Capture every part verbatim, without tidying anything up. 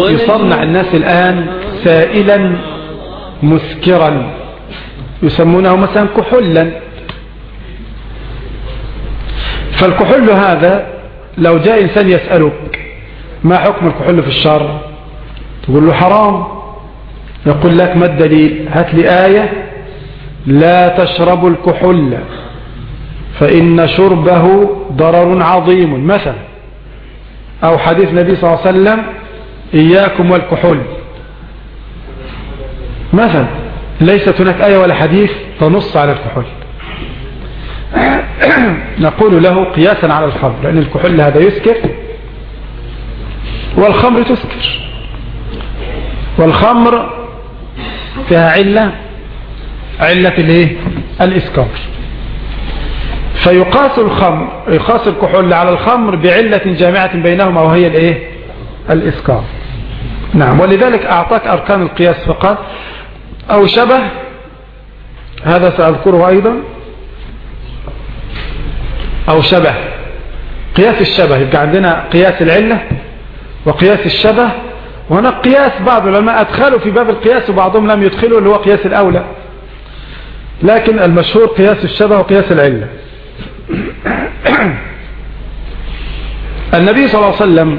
يصنع الناس الآن سائلا مسكرا يسمونه مثلا كحولا. فالكحول هذا لو جاء إنسان يسألك ما حكم الكحول في الشرع تقول له حرام، يقول لك ما الدليل؟ هات لي آية لا تشربوا الكحول فإن شربه ضرر عظيم مثلا، أو حديث النبي صلى الله عليه وسلم إياكم والكحول مثلا. ليست هناك آية ولا حديث تنص على الكحول. نقول له قياسا على الخمر، لأن الكحول هذا يسكر والخمر تسكر، والخمر فيها علة علة الايه؟ الإسكار. فيقاس الخمر يقاس الكحول على الخمر بعلة جامعة بينهما وهي الايه؟ الإسكار. نعم. ولذلك أعطاك أركان القياس فقط أو شبه، هذا سأذكره أيضا، أو شبه. قياس الشبه يبقى عندنا قياس العلة وقياس الشبه، وهنا قياس بعض العلماء أدخلوا في باب القياس وبعضهم لم يدخلوا اللي هو قياس الأولى، لكن المشهور قياس الشبه وقياس العلة. النبي صلى الله عليه وسلم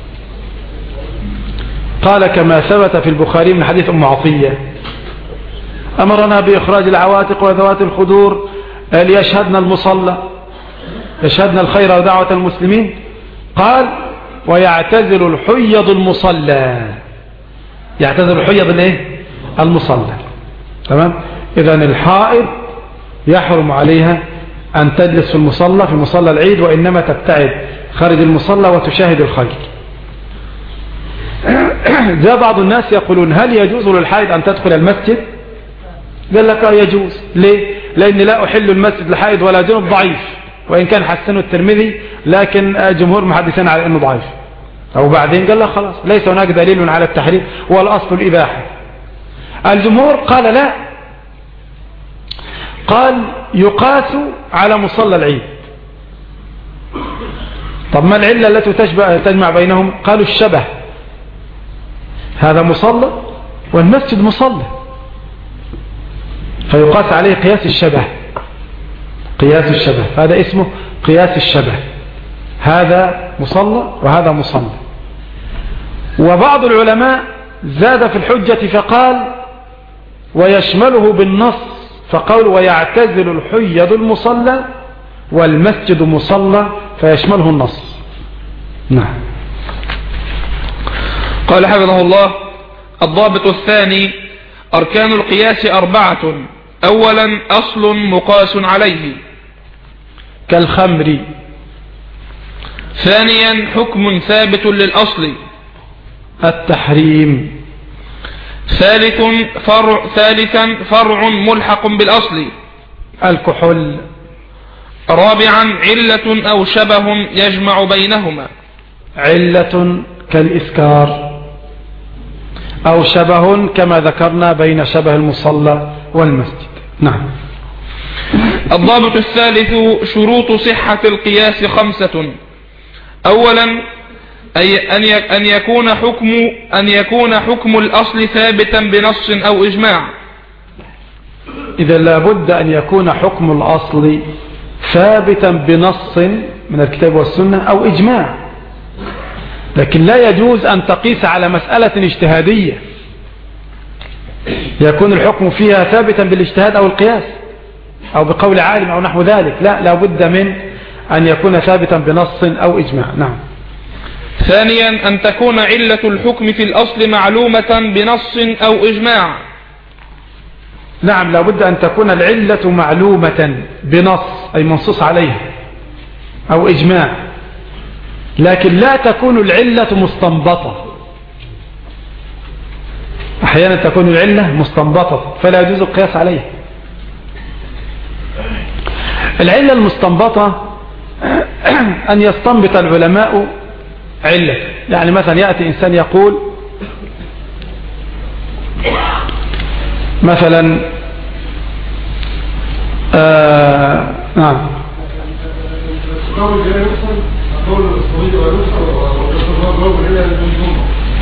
قال كما ثبت في البخاري من حديث أم عطية: أمرنا بإخراج العواتق وذوات الخدور ليشهدنا المصلى، يشهدنا الخير ودعوة المسلمين. قال: ويعتزل الحيض المصلى. يعتزل الحيض الايه؟ المصلى. تمام. إذن الحائض يحرم عليها أن تجلس في المصلى في مصلى العيد، وإنما تبتعد خارج المصلى وتشاهد الخير. جاء بعض الناس يقولون: هل يجوز للحائض أن تدخل المسجد؟ قال لك: يجوز. ليه؟ لأن لا أحل المسجد لحائض ولا جنب ضعيف، وإن كان حسنه الترمذي، لكن جمهور محدثين على أنه ضعيف. أو بعدين قال لك خلاص ليس هناك دليل على التحريم والأصل الإباحة. الجمهور قال لا، قال يقاس على مصلى العيد. طب ما العلة التي تشبه تجمع بينهم؟ قالوا الشبه، هذا مصلى والمسجد مصلى، فيقاس عليه قياس الشبه. قياس الشبه هذا اسمه قياس الشبه، هذا مصلى وهذا مصلى. وبعض العلماء زاد في الحجة فقال: ويشمله بالنص، فقال: ويعتزل الحيض المصلى والمسجد مصلى، فيشمله النص. نعم. قال حفظه الله: الضابط الثاني: أركان القياس أربعة. أولا أصل مقاس عليه كالخمر. ثانيا حكم ثابت للأصل التحريم. ثالث فرع ثالثا فرع ملحق بالأصل الكحول. رابعا علة أو شبه يجمع بينهما. علة كالإسكار، أو شبه كما ذكرنا بين شبه المصلى والمسجد. نعم. الضابط الثالث: شروط صحة القياس خمسة. أولا أي أن يكون حكم أن يكون حكم الأصل ثابتا بنص أو إجماع. إذا لابد أن يكون حكم الأصل ثابتا بنص من الكتاب والسنة أو إجماع، لكن لا يجوز أن تقيس على مسألة اجتهادية يكون الحكم فيها ثابتا بالاجتهاد أو القياس أو بقول عالم أو نحو ذلك. لا، لابد من أن يكون ثابتا بنص أو إجماع. نعم. ثانيا أن تكون علة الحكم في الأصل معلومة بنص أو إجماع. نعم، لابد أن تكون العلة معلومة بنص أي منصوص عليها أو إجماع، لكن لا تكون العلة مستنبطة. أحيانا تكون العلة مستنبطة فلا يجوز القياس عليها. العلة المستنبطة أن يستنبط العلماء علة. يعني مثلا يأتي إنسان يقول مثلا آه نعم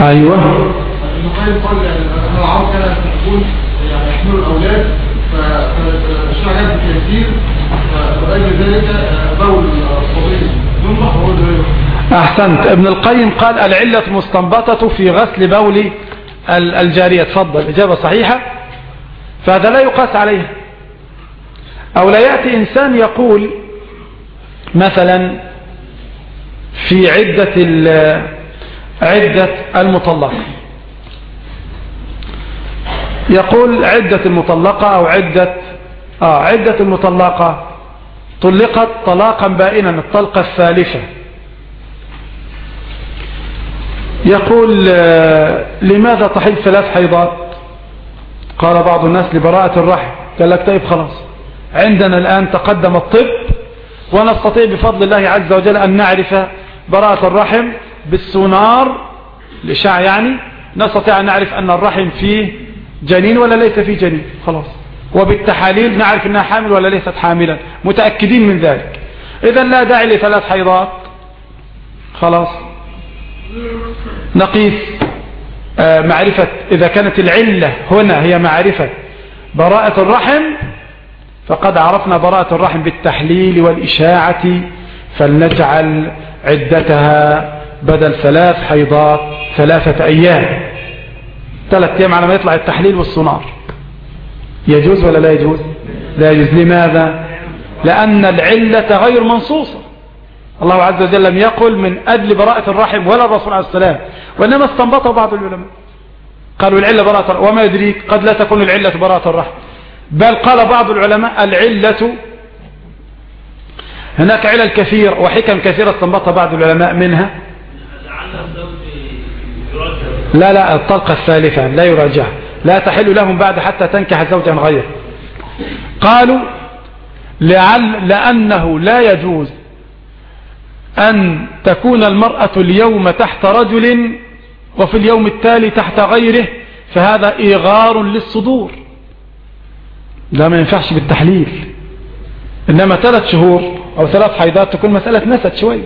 أيوة. ابن القيم قال أن العرب كانت تكون يعني يحملوا الأولاد فالشرع جاب بالتيسير فلأجل ذلك بول الصبي ينضح وهو ده. أحسنت. ابن القيم قال العلة مستنبطة في غسل بول الجارية. تفضل، إجابة صحيحة. فهذا لا يقاس عليه. أو لا يأتي إنسان يقول مثلا في عدة عدة المطلقة، يقول عدة المطلقة أو عدة آه عدة المطلقة طلقت طلاقا بائنا الطلقة الثالثة، يقول لماذا تحيض ثلاث حيضات؟ قال بعض الناس لبراءة الرحم. قال لك طيب خلاص، عندنا الآن تقدم الطب ونستطيع بفضل الله عز وجل أن نعرف براءة الرحم بالسونار الإشعة، يعني نستطيع أن نعرف أن الرحم فيه جنين ولا ليس فيه جنين خلاص، وبالتحاليل نعرف أنها حامل ولا ليست حاملا، متأكدين من ذلك. إذن لا داعي لثلاث حيضات، خلاص نقيس آه معرفة إذا كانت العلة هنا هي معرفة براءة الرحم، فقد عرفنا براءة الرحم بالتحليل والإشاعة، فلنجعل عدتها بدل ثلاث حيضات ثلاثة أيام، ثلاثة أيام على ما يطلع التحليل والسونار. يجوز ولا لا يجوز؟ لا يجوز. لماذا؟ لأن العلة غير منصوصة. الله عز وجل لم يقل من أجل براءة الرحم ولا الرسول عليه السلام، وإنما استنبطه بعض العلماء قالوا العلة براءة الرحم، وما يدريك قد لا تكون العلة براءة الرحم، بل قال بعض العلماء العلة هناك علل كثير وحكم كثيرة استنبطها بعض العلماء، منها لا لا الطلقة الثالثة لا يراجع، لا تحل لهم بعد حتى تنكح زوجا غيره. قالوا لعل لأنه لا يجوز أن تكون المرأة اليوم تحت رجل وفي اليوم التالي تحت غيره، فهذا إيغار للصدور، لا ما ينفعش بالتحليل. إنما ثلاث شهور أو ثلاث حيضات تكون مسألة نسد شوي.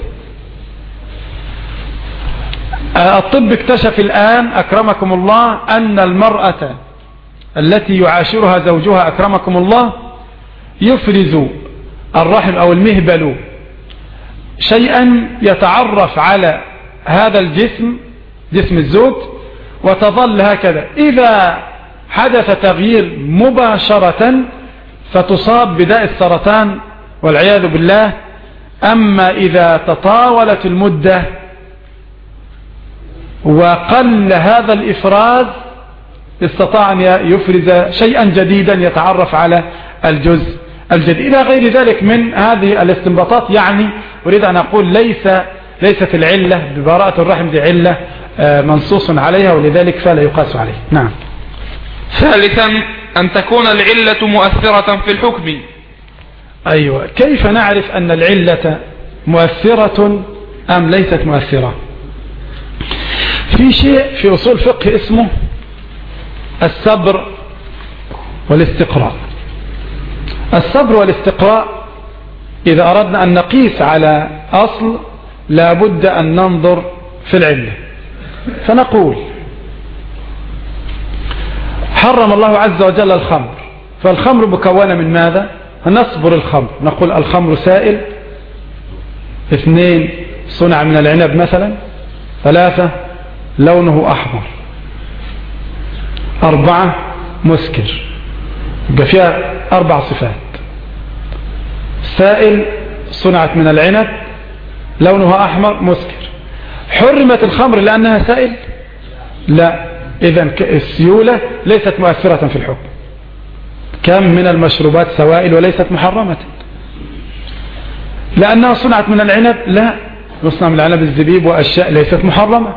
الطب اكتشف الآن أكرمكم الله أن المرأة التي يعاشرها زوجها أكرمكم الله يفرز الرحم أو المهبل شيئا يتعرف على هذا الجسم، جسم الزوج، وتظل هكذا. إذا حدث تغيير مباشرة فتصاب بداء السرطان والعياذ بالله. أما إذا تطاولت المدة وقل هذا الإفراز استطاع أن يفرز شيئا جديدا يتعرف على الجزء الجديد. إلى غير ذلك من هذه الاستنباطات. يعني أريد أن أقول ليس ليست العلة ببراءة الرحم دي علة منصوص عليها، ولذلك فلا يقاس عليه. نعم. ثالثا أن تكون العلة مؤثرة في الحكم. أيوة، كيف نعرف أن العلة مؤثرة أم ليست مؤثرة؟ في شيء في أصول فقه اسمه الصبر والاستقراء. الصبر والاستقراء إذا أردنا أن نقيس على أصل لابد أن ننظر في العلة، فنقول حرم الله عز وجل الخمر، فالخمر مكونة من ماذا؟ نصبر الخمر، نقول الخمر سائل، اثنين صنع من العنب مثلا، ثلاثة لونه أحمر، أربعة مسكر، يبقى فيها أربع صفات. سائل، صنعت من العنب، لونها أحمر، مسكر. حرمت الخمر لأنها سائل؟ لا. إذن السيولة ليست مؤثرة في الحكم. كم من المشروبات سوائل وليست محرمة. لأنها صنعت من العنب؟ لا، نصنع من العنب الزبيب وأشياء ليست محرمة.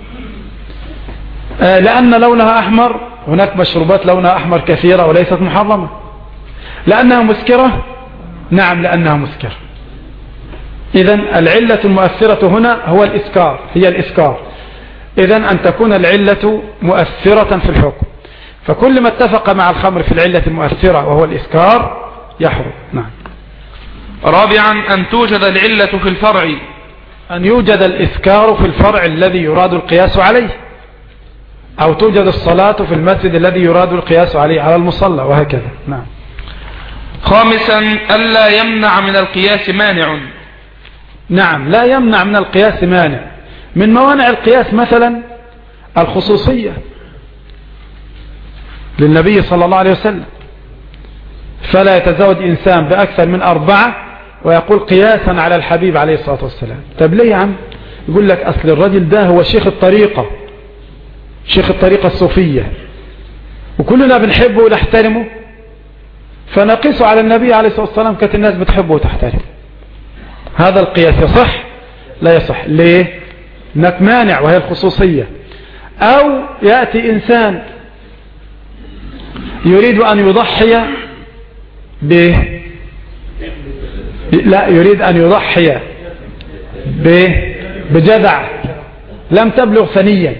آه لأن لونها أحمر، هناك مشروبات لونها أحمر كثيرة وليست محرمة. لأنها مسكرة؟ نعم لأنها مسكرة. إذن العلة المؤثرة هنا هو الإسكار، هي الإسكار. إذن أن تكون العلة مؤثرة في الحكم، فكل ما اتفق مع الخمر في العلة المؤثرة وهو الإسكار يحرم. نعم. رابعا أن توجد العلة في الفرع، أن يوجد الإسكار في الفرع الذي يراد القياس عليه. أو توجد الصلاة في المسجد الذي يراد القياس عليه على المصلى وهكذا. نعم. خامسا ألا يمنع من القياس مانع. نعم، لا يمنع من القياس مانع. من موانع القياس مثلا الخصوصية للنبي صلى الله عليه وسلم، فلا يتزوج إنسان بأكثر من أربعة ويقول قياسا على الحبيب عليه الصلاة والسلام. طب ليه يا عم؟ يقول لك أصل الرجل ده هو شيخ الطريقة، شيخ الطريقة الصوفية، وكلنا بنحبه ونحترمه، فنقيسه على النبي عليه الصلاة والسلام كانت الناس بتحبه وتحترمه. هذا القياس يصح؟ لا يصح. ليه؟ هناك مانع وهي الخصوصية. أو يأتي إنسان يريد أن يضحي ب لا يريد أن يضحي ب... بجذع لم تبلغ ثنيا،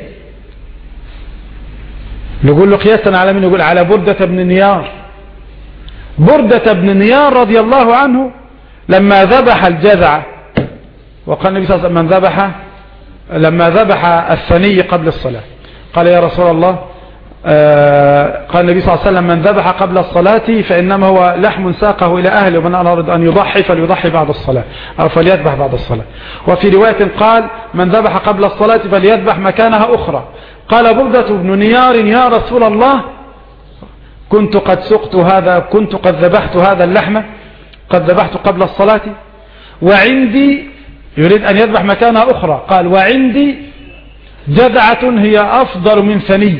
نقول له قياسا على من؟ يقول على بردة بن نيار. بردة بن نيار رضي الله عنه لما ذبح الجذع، وقال النبي صلى الله عليه وسلم من ذبح لما ذبح الثني قبل الصلاة قال يا رسول الله، آه قال النبي صلى الله عليه وسلم من ذبح قبل الصلاة فإنما هو لحم ساقه إلى أهله، ومن أراد أن يضحي فليضحي بعد الصلاة أو فليذبح بعد الصلاة. وفي رواية قال من ذبح قبل الصلاة فليذبح مكانها أخرى. قال بردة بن نيار يا رسول الله كنت قد سقت هذا كنت قد ذبحت هذا اللحم قد ذبحت قبل الصلاة، وعندي يريد أن يذبح مكانها أخرى، قال وعندي جذعة هي أفضل من ثني.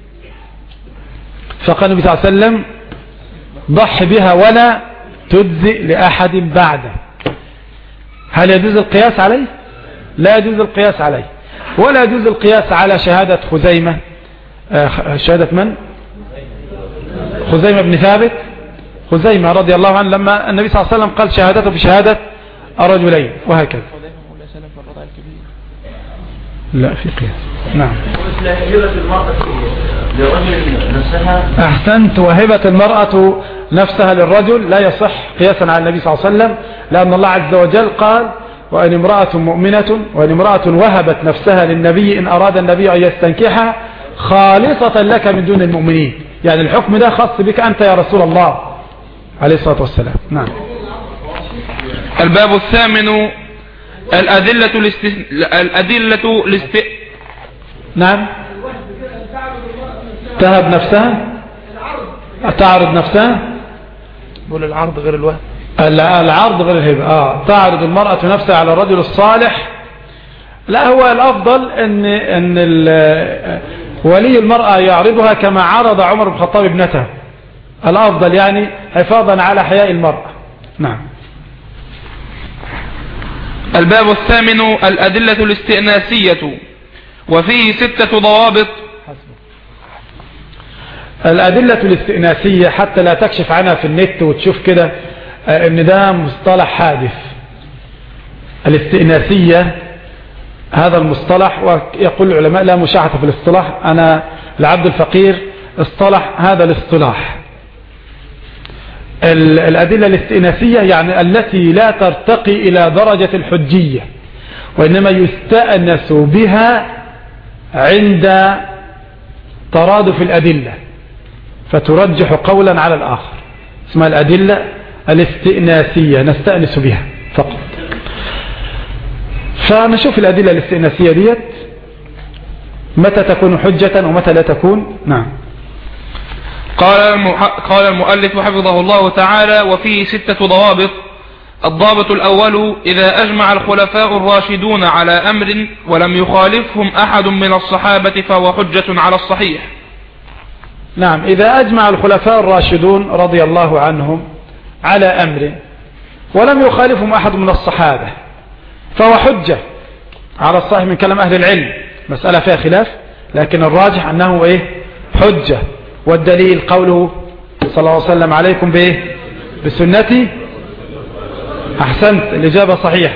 فقال النبي صلى الله عليه وسلم ضح بها ولا تجزئ لأحد بعده. هل يجوز القياس عليه؟ لا يجوز القياس عليه، ولا يجوز القياس على شهادة خزيمة. شهادة من؟ خزيمة بن ثابت، خزيمة رضي الله عنه لما النبي صلى الله عليه وسلم قال شهادته بشهادة الرجلين وهكذا. لا في قياس. نعم. أحسنت. وهبة المرأة نفسها للرجل لا يصح قياسا على النبي صلى الله عليه وسلم، لأن الله عز وجل قال وإن امرأة مؤمنة وإن امرأة وهبت نفسها للنبي إن أراد النبي أن يستنكحها خالصة لك من دون المؤمنين. يعني الحكم ده خاص بك أنت يا رسول الله عليه الصلاة والسلام. نعم. الباب الثامن الأدلة الاست... الأدلة الاست... نعم. تهب نفسها، تعرض نفسها. بقول العرض غير الوهب. العرض غير الهبة. آه. تعرض المرأة نفسها على الرجل الصالح. لا، هو الأفضل أن أن ولي المرأة يعرضها كما عرض عمر بن الخطاب ابنته. الأفضل يعني حفاظا على حياء المرأة. نعم. الباب الثامن الأدلة الاستئناسية، وفيه ستة ضوابط. الأدلة الاستئناسية حتى لا تكشف عنها في النت وتشوف كده ان ده مصطلح حادث. الاستئناسية هذا المصطلح، ويقول العلماء لا مشاحة في الاصطلاح، أنا العبد الفقير اصطلح هذا الاصطلاح. الأدلة الاستئناسية يعني التي لا ترتقي إلى درجة الحجية، وإنما يستأنس بها عند ترادف الأدلة فترجح قولا على الآخر، اسمها الأدلة الاستئناسية، نستأنس بها فقط. فنشوف الأدلة الاستئناسية ديت متى تكون حجة ومتى لا تكون. نعم. قال قال المؤلف حفظه الله تعالى وفيه ستة ضوابط. الضابط الأول إذا أجمع الخلفاء الراشدون على أمر ولم يخالفهم أحد من الصحابة فهو حجة على الصحيح. نعم. إذا أجمع الخلفاء الراشدون رضي الله عنهم على أمر ولم يخالفهم أحد من الصحابة فهو حجة على الصحيح من كلام أهل العلم. مسألة فيها خلاف، لكن الراجح أنه إيه؟ حجة. والدليل قوله صلى الله عليه وسلم عليكم بإيه؟ بسنتي. أحسنت، الإجابة صحيح.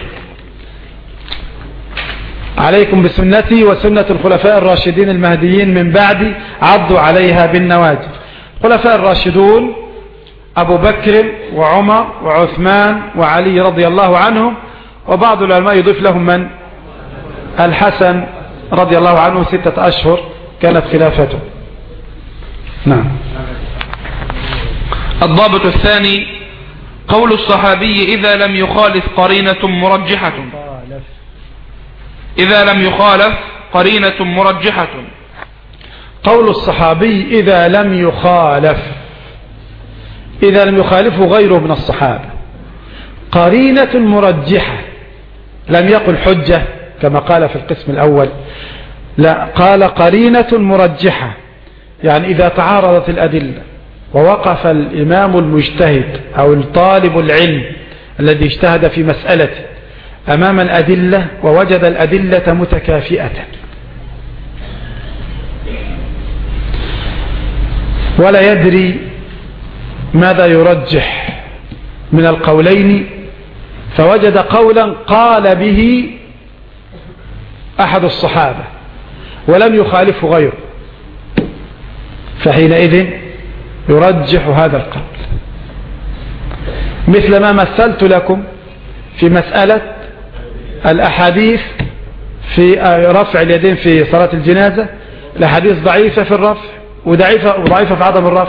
عليكم بسنتي وسنة الخلفاء الراشدين المهديين من بعد عضوا عليها بالنواجذ. الخلفاء الراشدون أبو بكر وعمر وعثمان وعلي رضي الله عنهم، وبعض العلماء يضيف لهم من؟ الحسن رضي الله عنه ستة أشهر كانت خلافته. نعم. الضابط الثاني قول الصحابي إذا لم يخالف قرينة مرجحة إذا لم يخالف قرينة مرجحة قول الصحابي إذا لم يخالف إذا لم يخالفه غيره من الصحابة قرينة مرجحة، لم يقل حجة كما قال في القسم الأول، لا، قال قرينة مرجحة، يعني إذا تعارضت الأدلة ووقف الإمام المجتهد أو الطالب العلم الذي اجتهد في مسألة أمام الأدلة ووجد الأدلة متكافئة ولا يدري ماذا يرجح من القولين، فوجد قولا قال به أحد الصحابة ولم يخالفه غيره، فحينئذ يرجح هذا القول، مثل ما مثلت لكم في مسألة الأحاديث في رفع اليدين في صلاة الجنازة، الأحاديث ضعيفة في الرفع وضعيفة, وضعيفة في عدم الرفع،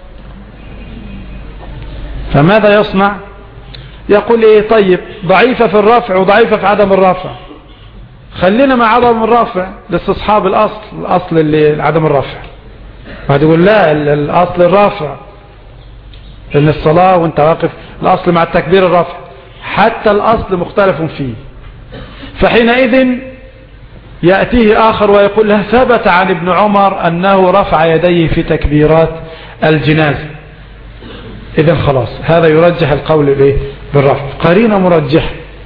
فماذا يصنع؟ يقول ايه؟ طيب ضعيفة في الرفع وضعيفة في عدم الرفع، خلينا مع عدم الرفع لاستصحاب الأصل، الأصل اللي عدم الرفع. واحد يقول لا، الأصل الرفع، إن الصلاة وانت واقف الأصل مع التكبير الرفع، حتى الأصل مختلف فيه. فحينئذ يأتيه آخر ويقول له ثبت عن ابن عمر أنه رفع يديه في تكبيرات الجنازة، إذن خلاص هذا يرجح القول إيه؟ بالرفع، قرينة مرجحة.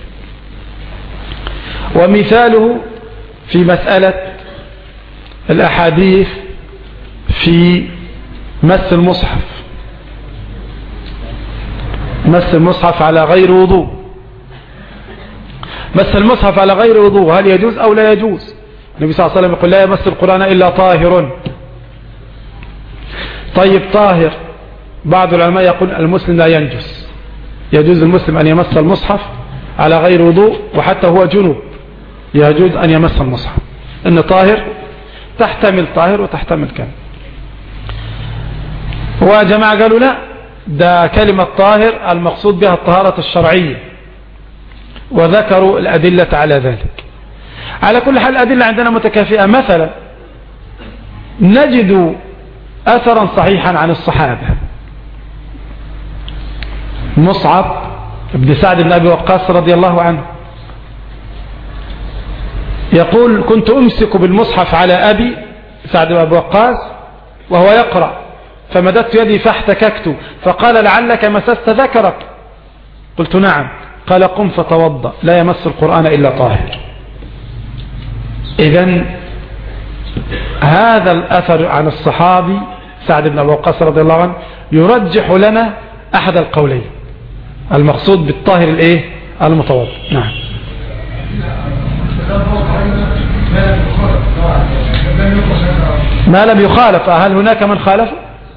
ومثاله في مسألة الأحاديث في مس المصحف، مس المصحف على غير وضوء، مس المصحف على غير وضوء هل يجوز أو لا يجوز؟ النبي صلى الله عليه وسلم يقول لا يمس القرآن إلا طاهر. طيب طاهر، بعض العلماء يقول المسلم لا ينجس، يجوز المسلم أن يمس المصحف على غير وضوء وحتى هو جنوب يجوز أن يمس المصحف، إن طاهر تحتمل طاهر وتحتمل كلمة. وجماعة قالوا لا، ده كلمة طاهر المقصود بها الطهارة الشرعية، وذكروا الأدلة على ذلك. على كل حال الأدلة عندنا متكافئة. مثلا نجد أثرا صحيحا عن الصحابة، مصعب بن سعد بن أبي وقاص رضي الله عنه يقول كنت أمسك بالمصحف على أبي سعد بن أبي وقاص وهو يقرأ، فمددت يدي فاحتككت، فقال لعلك مسست ذكرك، قلت نعم، قال قم فتوضأ، لا يمس القرآن إلا طاهر. إذن هذا الأثر عن الصحابي سعد بن أبي وقاص رضي الله عنه يرجح لنا أحد القولين، المقصود بالطاهر الإيه؟ المتوضأ. نعم. ما لم يخالف، هل هناك من خالف؟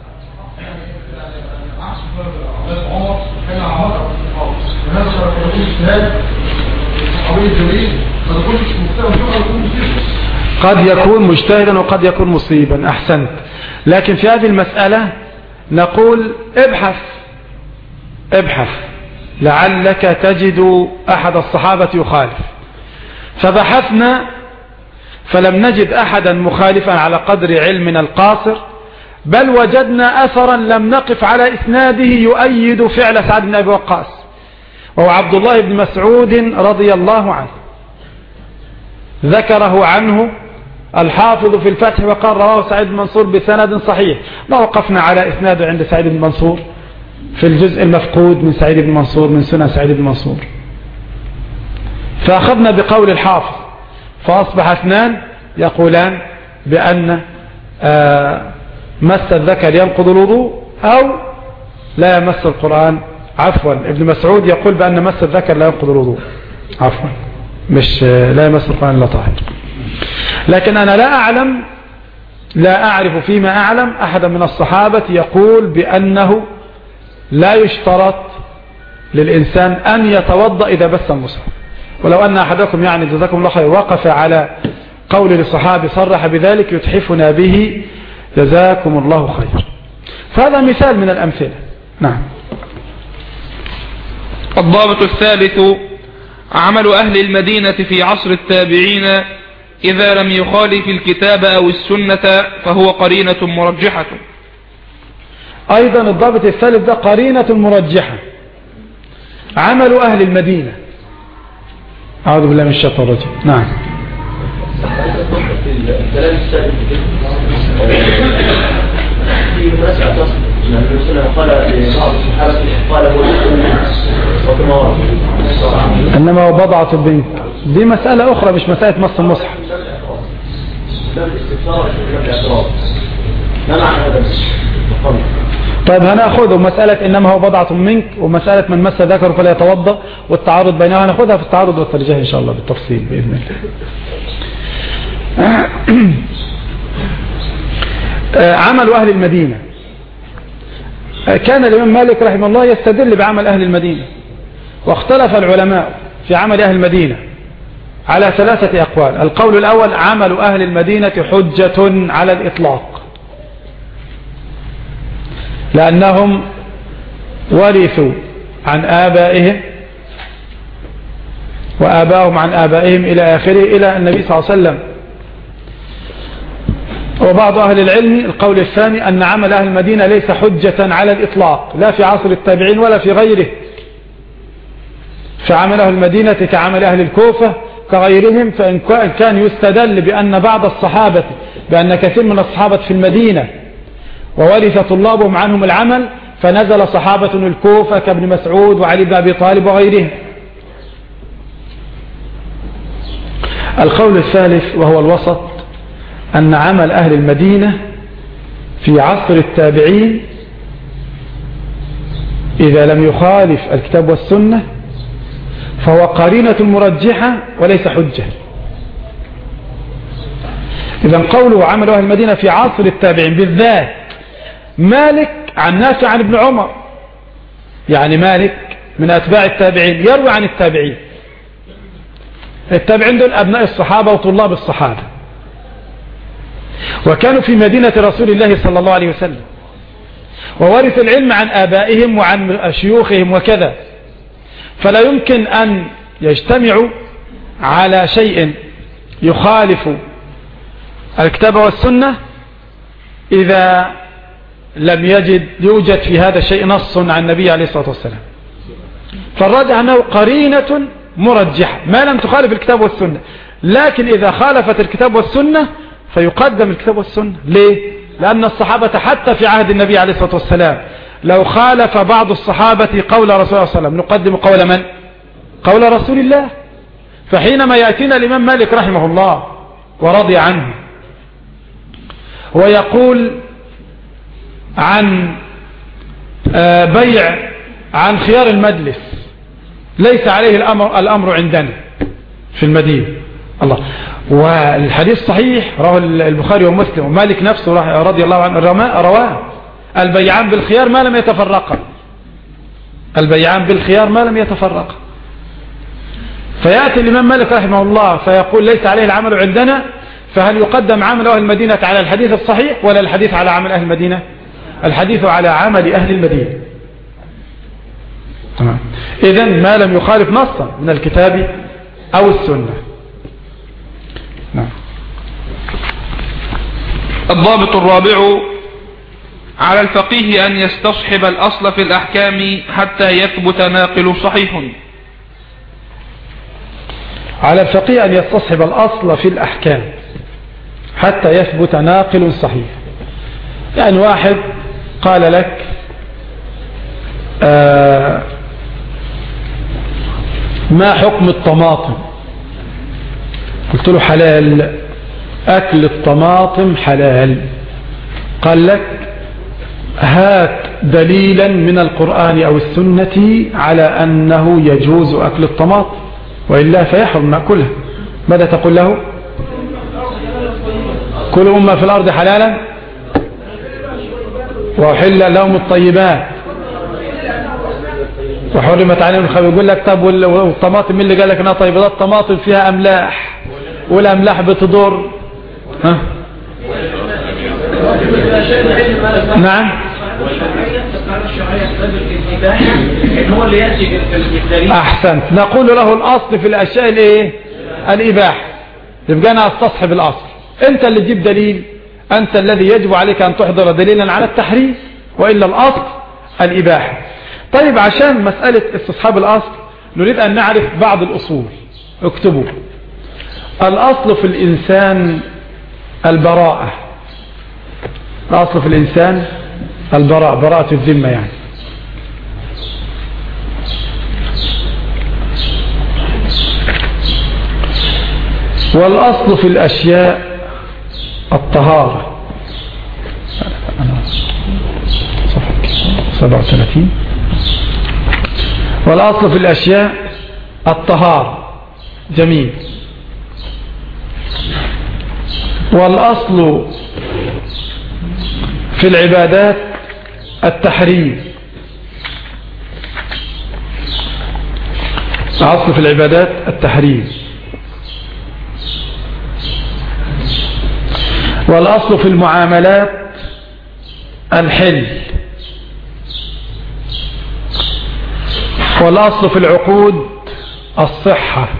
قد يكون مجتهدا وقد يكون مصيبا، أحسنت. لكن في هذه المسألة نقول ابحث ابحث لعلك تجد أحد الصحابة يخالف. فبحثنا فلم نجد أحدا مخالفا على قدر علمنا القاصر، بل وجدنا أثرا لم نقف على إسناده يؤيد فعل سعد بن أبي وقاص، وهو عبد الله بن مسعود رضي الله عنه، ذكره عنه الحافظ في الفتح وقال رواه سعيد بن منصور بسند صحيح. ما وقفنا على إسناده عند سعيد بن منصور في الجزء المفقود من سعيد بن منصور من سنة سعيد بن منصور، فأخذنا بقول الحافظ، فأصبح اثنان يقولان بأن مس الذكر ينقض الوضوء أو لا يمس القرآن. عفوا، ابن مسعود يقول بأن مس الذكر لا ينقض الوضوء، عفوا، مش لا يمس القرآن إلا طاهر. لكن أنا لا أعلم لا أعرف فيما أعلم أحدا من الصحابة يقول بأنه لا يشترط للإنسان أن يتوضأ إذا بس المصحف. ولو أن أحدكم يعني جزاكم الله خير وقف على قول للصحابي صرح بذلك يتحفنا به جزاكم الله خير. فهذا مثال من الأمثلة. نعم. الضابط الثالث عمل أهل المدينة في عصر التابعين إذا لم يخالف الكتاب أو السنة فهو قرينة مرجحة. أيضا الضابط الثالث ده قرينة مرجحة، عمل أهل المدينة. أعوذ بالله من الشيطان الرجيم. نعم. الكلام السابق في مسألة أصل النبي صلى الله عليه وسلم قال لبعض الصحابة قال هو وكما ورد إنما هو بضعة بنت، دي مسألة أخرى مش مسألة مص المصحف. باب الاستفسار وباب الاعتراض، ما معنى هذا القول؟ طيب هنأخذه مسألة إنما هو بضعة منك ومسألة من مس ذكر فلا يتوضأ والتعارض بينها، هنأخذها في التعارض والترجيح إن شاء الله بالتفصيل بإذن الله. عمل أهل المدينة، كان الإمام مالك رحمه الله يستدل بعمل أهل المدينة، واختلف العلماء في عمل أهل المدينة على ثلاثة أقوال. القول الأول عمل أهل المدينة حجة على الإطلاق، لأنهم ورثوا عن آبائهم وآبائهم عن آبائهم إلى آخره إلى النبي صلى الله عليه وسلم. وبعض أهل العلم القول الثاني أن عمل أهل المدينة ليس حجة على الإطلاق، لا في عصر التابعين ولا في غيره، فعمل أهل المدينة كعمل أهل الكوفة كغيرهم، فإن كان يستدل بأن بعض الصحابة بأن كثير من الصحابة في المدينة وورث طلابهم عنهم العمل، فنزل صحابة الكوفة كابن مسعود وعلي بن أبي طالب وغيرهم. القول الثالث وهو الوسط أن عمل أهل المدينة في عصر التابعين إذا لم يخالف الكتاب والسنة فهو قرينة مرجحة وليس حجة. إذا قوله عمل أهل المدينة في عصر التابعين بالذات مالك عن نافع عن ابن عمر، يعني مالك من أتباع التابعين يروي عن التابعين، التابعين دول أبناء الصحابة وطلاب الصحابة، وكانوا في مدينة رسول الله صلى الله عليه وسلم، وورث العلم عن آبائهم وعن شيوخهم وكذا، فلا يمكن أن يجتمعوا على شيء يخالف الكتاب والسنة إذا لم يجد يوجد في هذا الشيء نص عن النبي عليه الصلاة والسلام. فالراجح أنه قرينة مرجحة ما لم تخالف الكتاب والسنة، لكن إذا خالفت الكتاب والسنة فيقدم الكتاب والسنة. ليه؟ لأن الصحابة حتى في عهد النبي عليه الصلاة والسلام لو خالف بعض الصحابة قول رسول الله صلى الله عليه وسلم نقدم قول من؟ قول رسول الله. فحينما يأتينا الإمام مالك رحمه الله ورضي عنه ويقول عن بيع عن خيار المجلس ليس عليه الأمر, الأمر عندنا في المدينة، الله، والحديث صحيح رواه البخاري ومسلم، ومالك نفسه رضي الله عنه رواه البيعان بالخيار ما لم يتفرقا، البيعان بالخيار ما لم يتفرقا. فيأتي الإمام مالك رحمه الله فيقول ليس عليه العمل عندنا، فهل يقدم عمل أهل المدينة على الحديث الصحيح ولا الحديث على عمل أهل المدينة؟ الحديث على عمل أهل المدينة. تمام. إذن ما لم يخالف نصا من الكتاب أو السنة. نعم. الضابط الرابع على الفقيه أن يستصحب الأصل في الأحكام حتى يثبت ناقل صحيح. على الفقيه أن يستصحب الأصل في الأحكام حتى يثبت ناقل صحيح. يعني واحد قال لك آه ما حكم الطماطم؟ قلت له حلال، أكل الطماطم حلال. قال لك هات دليلا من القرآن أو السنة على أنه يجوز أكل الطماطم وإلا فيحرم نأكلها. ماذا تقول له؟ كل أمة في الأرض حلالا وحل لهم الطيبات وحرمت عليهم الخبيثات. يقول لك طب والطماطم من اللي قال لك انها طيبات؟ الطماطم فيها أملاح والأملاح بتضر. ها؟ نعم. أحسنت. نقول له الأصل في الأشياء الإيه؟ الإباحة. يبقى أنا أستصحب الأصل. أنت اللي تجيب دليل، أنت الذي يجب عليك أن تحضر دليلا على التحريم، وإلا الأصل الإباحة. طيب عشان مسألة استصحاب الأصل نريد أن نعرف بعض الأصول. اكتبوا: الأصل في الإنسان البراءة. الأصل في الإنسان البراءة، براءة الذمة يعني. والأصل في الأشياء الطهارة. سبعة وثلاثين. والأصل في الأشياء الطهارة. جميل. والأصل في العبادات التحريم. الأصل في العبادات التحريم. والأصل في المعاملات الحل. والأصل في العقود الصحة.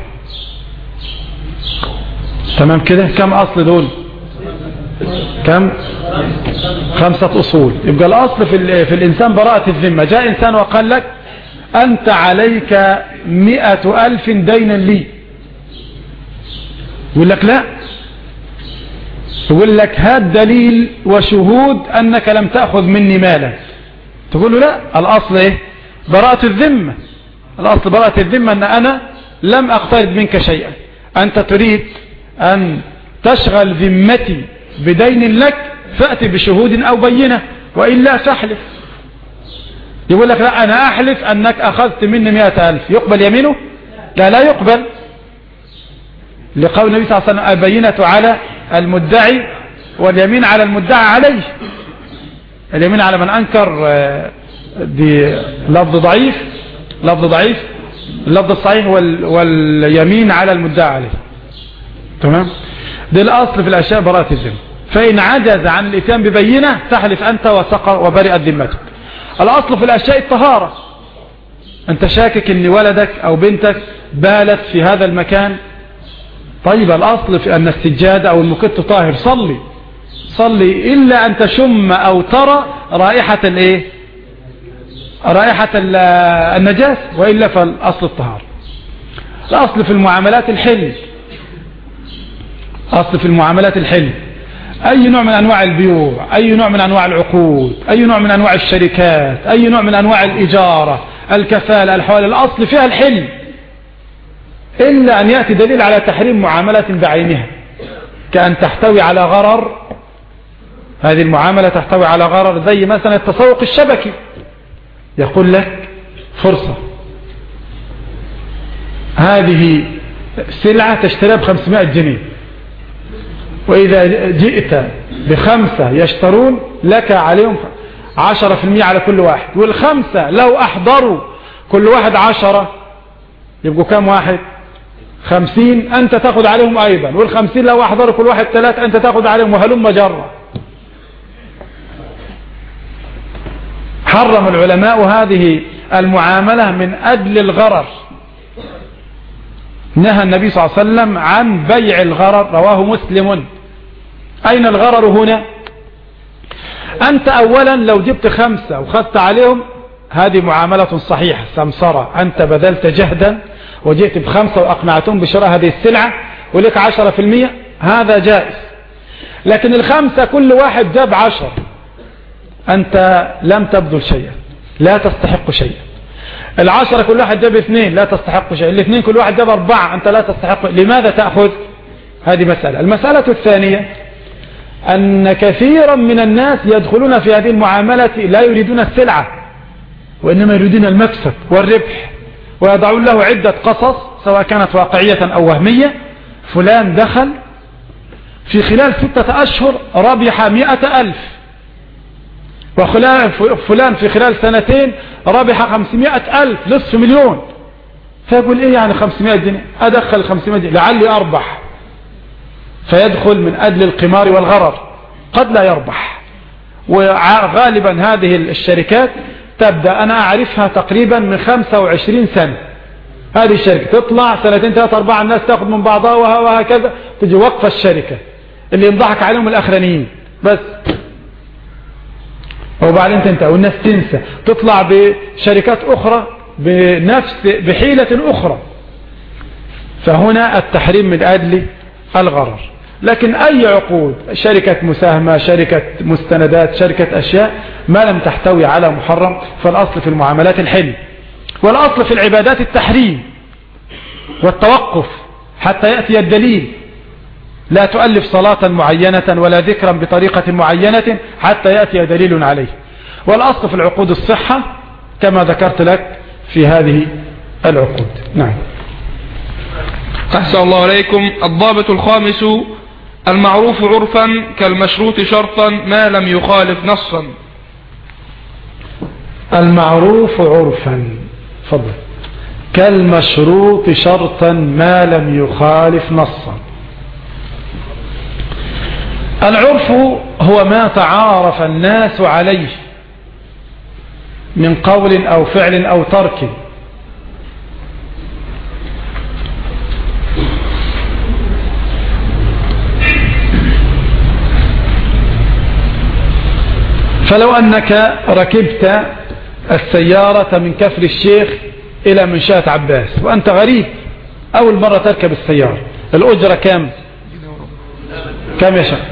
تمام كده؟ كم أصل دول؟ كم؟ خمسة أصول. يبقى الأصل في, في الإنسان براءة الذمة. جاء إنسان وقال لك أنت عليك مئة ألف دينا لي، يقول لك لا، يقول لك هات دليل وشهود أنك لم تأخذ مني مالا، تقول له لا، الأصل إيه؟ براءة الذمة. الأصل براءة الذمة أن أنا لم أقترض منك شيئا، أنت تريد أن تشغل ذمتي بدين لك، فأتي بشهود أو بينة، وإلا فاحلف. يقول لك لا، أنا أحلف أنك أخذت مني مئة ألف، يقبل يمينه؟ لا، لا يقبل، لقول النبي صلى الله عليه وسلم: البينة على المدعي واليمين على المدعى عليه. اليمين على من أنكر، دي لفظ ضعيف، لفظ ضعيف، اللفظ الصحيح واليمين على المدعى عليه. تمام؟ ده الأصل في الأشياء براءة الذمة. فإن عجز عن الإتيان ببينة تحلف أنت وسقر وبرئت ذمتك. الأصل في الأشياء الطهارة. أنت شاكك أن ولدك أو بنتك بالت في هذا المكان، طيب الأصل في أن السجاد أو المكت طاهر، صلي صلي إلا أن تشم أو ترى رائحة الإيه؟ رائحة النجاس، وإلا فالأصل الطهارة. الأصل في المعاملات الحل. أصل في المعاملات الحل. أي نوع من أنواع البيوع، أي نوع من أنواع العقود، أي نوع من أنواع الشركات، أي نوع من أنواع الإجارة، الكفالة، الحوالي، الأصل فيها الحل، إلا أن يأتي دليل على تحريم معاملة بعينها، كأن تحتوي على غرر. هذه المعاملة تحتوي على غرر، زي مثلا التسوق الشبكي، يقول لك فرصة، هذه سلعة تشتريها بخمسمائة جنيه، وإذا جئت بخمسة يشترون لك عليهم عشرة في المئة على كل واحد، والخمسة لو أحضروا كل واحد عشرة يبقوا كام واحد؟ خمسين، أنت تأخذ عليهم أيضا، والخمسين لو أحضروا كل واحد ثلاثة أنت تأخذ عليهم، وهلم مجرة. حرم العلماء هذه المعاملة من أجل الغرر. نهى النبي صلى الله عليه وسلم عن بيع الغرر، رواه مسلم. أين الغرر هنا؟ أنت أولا لو جبت خمسة وخذت عليهم هذه معاملة صحيحة سمسرة، أنت بذلت جهدا وجئت بخمسة وأقنعتهم بشراء هذه السلعة ولك عشرة في المية، هذا جائز. لكن الخمسة كل واحد جاب عشر، أنت لم تبذل شيئا، لا تستحق شيئا. العشرة كل واحد جاب اثنين، لا تستحق شيئا. الاثنين كل واحد جاب أربعة، أنت لا تستحق. لماذا تأخذ؟ هذه مسألة. المسألة الثانية أن كثيرا من الناس يدخلون في هذه المعاملة لا يريدون السلعة، وإنما يريدون المكسب والربح، ويضعون له عدة قصص سواء كانت واقعية أو وهمية. فلان دخل في خلال ستة أشهر ربح مئة ألف، وفلان في خلال سنتين ربح خمسمائة ألف، نصف مليون. فيقول إيه يعني خمسمائة جنيه؟ أدخل خمسمائة جنيه لعلي أربح. فيدخل من أجل القمار والغرر، قد لا يربح. وغالبا هذه الشركات تبدأ، أنا أعرفها تقريبا من خمسة وعشرين سنة، هذه الشركة تطلع سنتين ثلاثة أربعة الناس تأخذ من بعضها وهكذا، تجي وقف الشركة اللي ينضحك عليهم الأخرانيين بس، وبعدين تنتهي والناس تنسى، تطلع بشركات أخرى بنفس بحيلة أخرى. فهنا التحريم من أجل الغرر. لكن أي عقود، شركة مساهمة، شركة مستندات، شركة أشياء ما لم تحتوي على محرم، فالأصل في المعاملات الحل، والأصل في العبادات التحريم والتوقف حتى يأتي الدليل. لا تؤلف صلاة معينة ولا ذكرا بطريقة معينة حتى يأتي دليل عليه. والأصل في العقود الصحة كما ذكرت لك في هذه العقود. نعم. أحسن الله عليكم. الضابط الخامس: المعروف عرفا كالمشروط شرطا ما لم يخالف نصا. المعروف عرفا فضل كالمشروط شرطا ما لم يخالف نصا. العرف هو ما تعارف الناس عليه من قول أو فعل أو ترك. فلو أنك ركبت السيارة من كفر الشيخ إلى منشأة عباس وأنت غريب أول مرة تركب السيارة، الأجرة كام؟ كام يا شيخ؟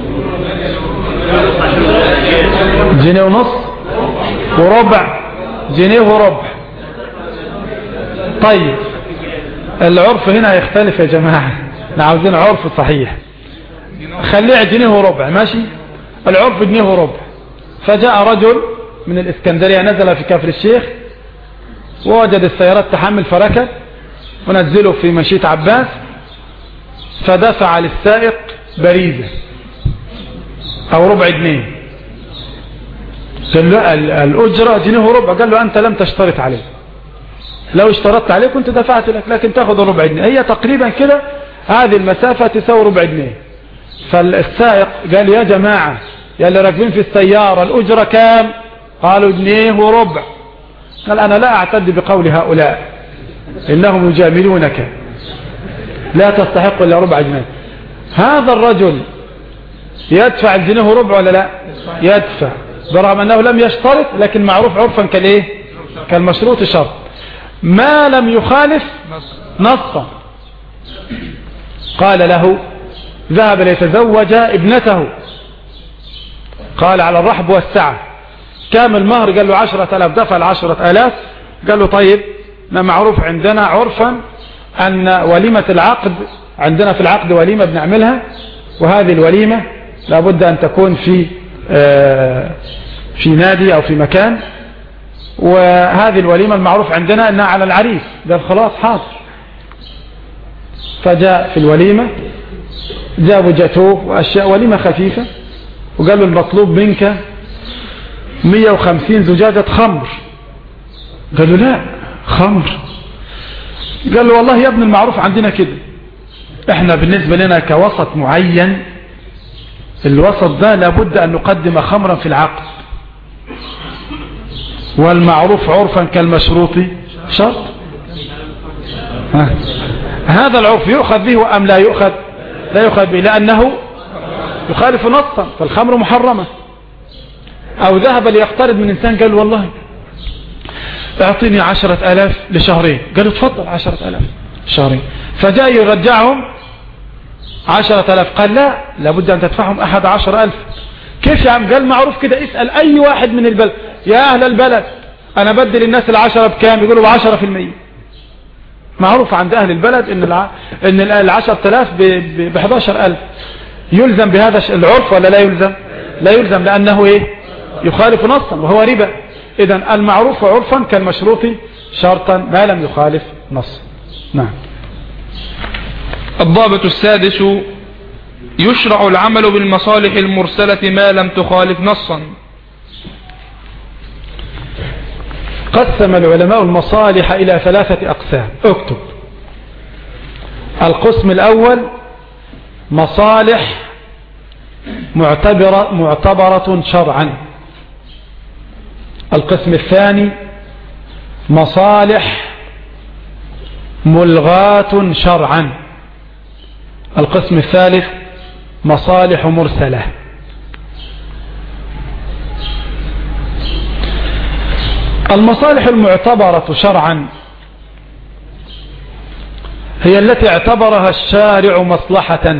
جنيه ونص وربع، جنيه وربع. طيب العرف هنا يختلف يا جماعة، احنا عاوزين عرف صحيح، خليه جنيه وربع ماشي، العرف جنيه وربع. فجاء رجل من الإسكندرية نزل في كفر الشيخ ووجد السيارات تحمل فركب ونزله في مشية عباس، فدفع للسائق بريزة أو ربع جنيه، قال له الأجرة جنيه وربع، قال له أنت لم تشترط عليه، لو اشترطت عليه كنت دفعت لك، لكن تأخذ ربع جنيه، هي تقريبا كده هذه المسافة تساوي ربع جنيه. فالسائق قال يا جماعة يا اللي راكبين في السيارة الأجرة كام؟ قالوا جنيه وربع. قال أنا لا أعتد بقول هؤلاء إنهم يجاملونك، لا تستحق إلا ربع جنيه. هذا الرجل يدفع الجنيه وربع ولا لا؟ يدفع برغم أنه لم يشترط، لكن معروف عرفا كالإيه؟ كالمشروط شرط ما لم يخالف نصا. قال له ذهب ليتزوج ابنته، قال على الرحب والسعة، كام المهر؟ قال له عشرة آلاف، دفع العشرة آلاف. قال له طيب ما معروف عندنا عرفا أن وليمة العقد، عندنا في العقد وليمة بنعملها، وهذه الوليمة لابد أن تكون في في نادي أو في مكان، وهذه الوليمة المعروف عندنا أنها على العريس. قال خلاص حاضر. فجاء في الوليمة جابوا جاتوه وأشياء وليمة خفيفة، وقال له المطلوب منك مية وخمسين زجاجة خمر. قال له لا خمر. قال له والله يا ابن المعروف عندنا كده، احنا بالنسبة لنا كوسط معين، الوسط ده لابد أن نقدم خمرا في العقد، والمعروف عرفا كالمشروط شرط. هذا العرف يؤخذ به أم لا يؤخذ؟ لا يؤخذ به لأنه يخالف نصا، فالخمر محرمة. أو ذهب ليقترض من إنسان قال والله اعطيني عشرة آلاف لشهرين، قالوا تفضل عشرة آلاف شهرين، فجاء يرجعهم عشرة آلاف، قال لا لابد أن تدفعهم أحد عشر ألف. كيف يا عم؟ قال معروف كده، اسأل أي واحد من البلد، يا أهل البلد أنا بدل الناس العشرة بكام؟ يقولوا بعشرة في المية. معروف عند أهل البلد إن الع... إن العشرة آلاف بحداشر ألف. يلزم بهذا العرف ولا لا يلزم؟ لا يلزم، لأنه إيه؟ يخالف نصا وهو ربا. إذن المعروف عرفا كالمشروط شرطا ما لم يخالف نصا. نعم. الضابط السادس: يشرع العمل بالمصالح المرسلة ما لم تخالف نصا. قسم العلماء المصالح إلى ثلاثة أقسام، اكتب. القسم الأول مصالح معتبرة, معتبرة شرعا. القسم الثاني مصالح ملغاة شرعا. القسم الثالث مصالح مرسلة. المصالح المعتبرة شرعا هي التي اعتبرها الشارع مصلحة،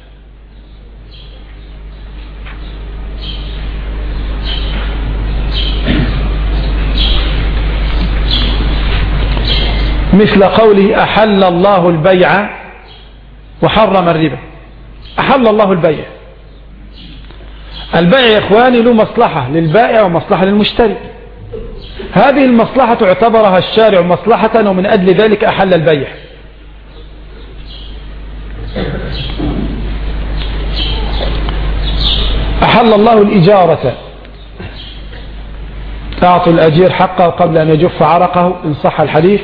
مثل قوله أحل الله البيع وحرم الربا. أحل الله البيع، البيع يا إخواني له مصلحة للبائع ومصلحة للمشتري. هذه المصلحة اعتبرها الشارع مصلحة ومن أجل ذلك أحل البيع. أحل الله الإجارة، أعطوا الأجير حقه قبل أن يجف عرقه إن صح الحديث.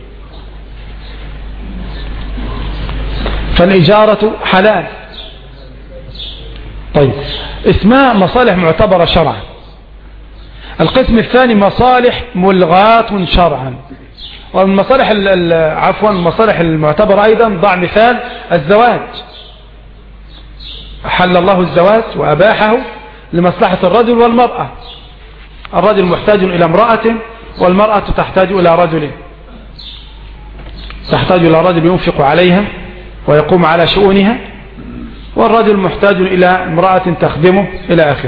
فالإجارة حلال. طيب، اسمها مصالح معتبرة شرعا. القسم الثاني مصالح ملغاة شرعا. ومن مصالح عفوا المصالح المعتبرة أيضا ضع مثال الزواج. أحل الله الزواج وأباحه لمصلحة الرجل والمرأة. الرجل محتاج إلى امرأة والمرأة تحتاج إلى رجل، تحتاج إلى رجل ينفق عليها ويقوم على شؤونها، والرجل محتاج إلى امرأة تخدمه إلى آخره.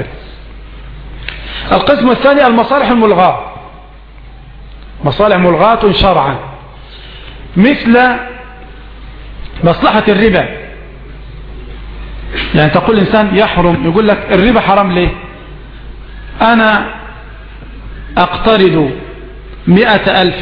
القسم الثاني المصالح الملغاة، مصالح ملغاة شرعا، مثل مصلحة الربا. يعني تقول الإنسان يحرم، يقول لك الربا حرام ليه؟ أنا أقترض مئة ألف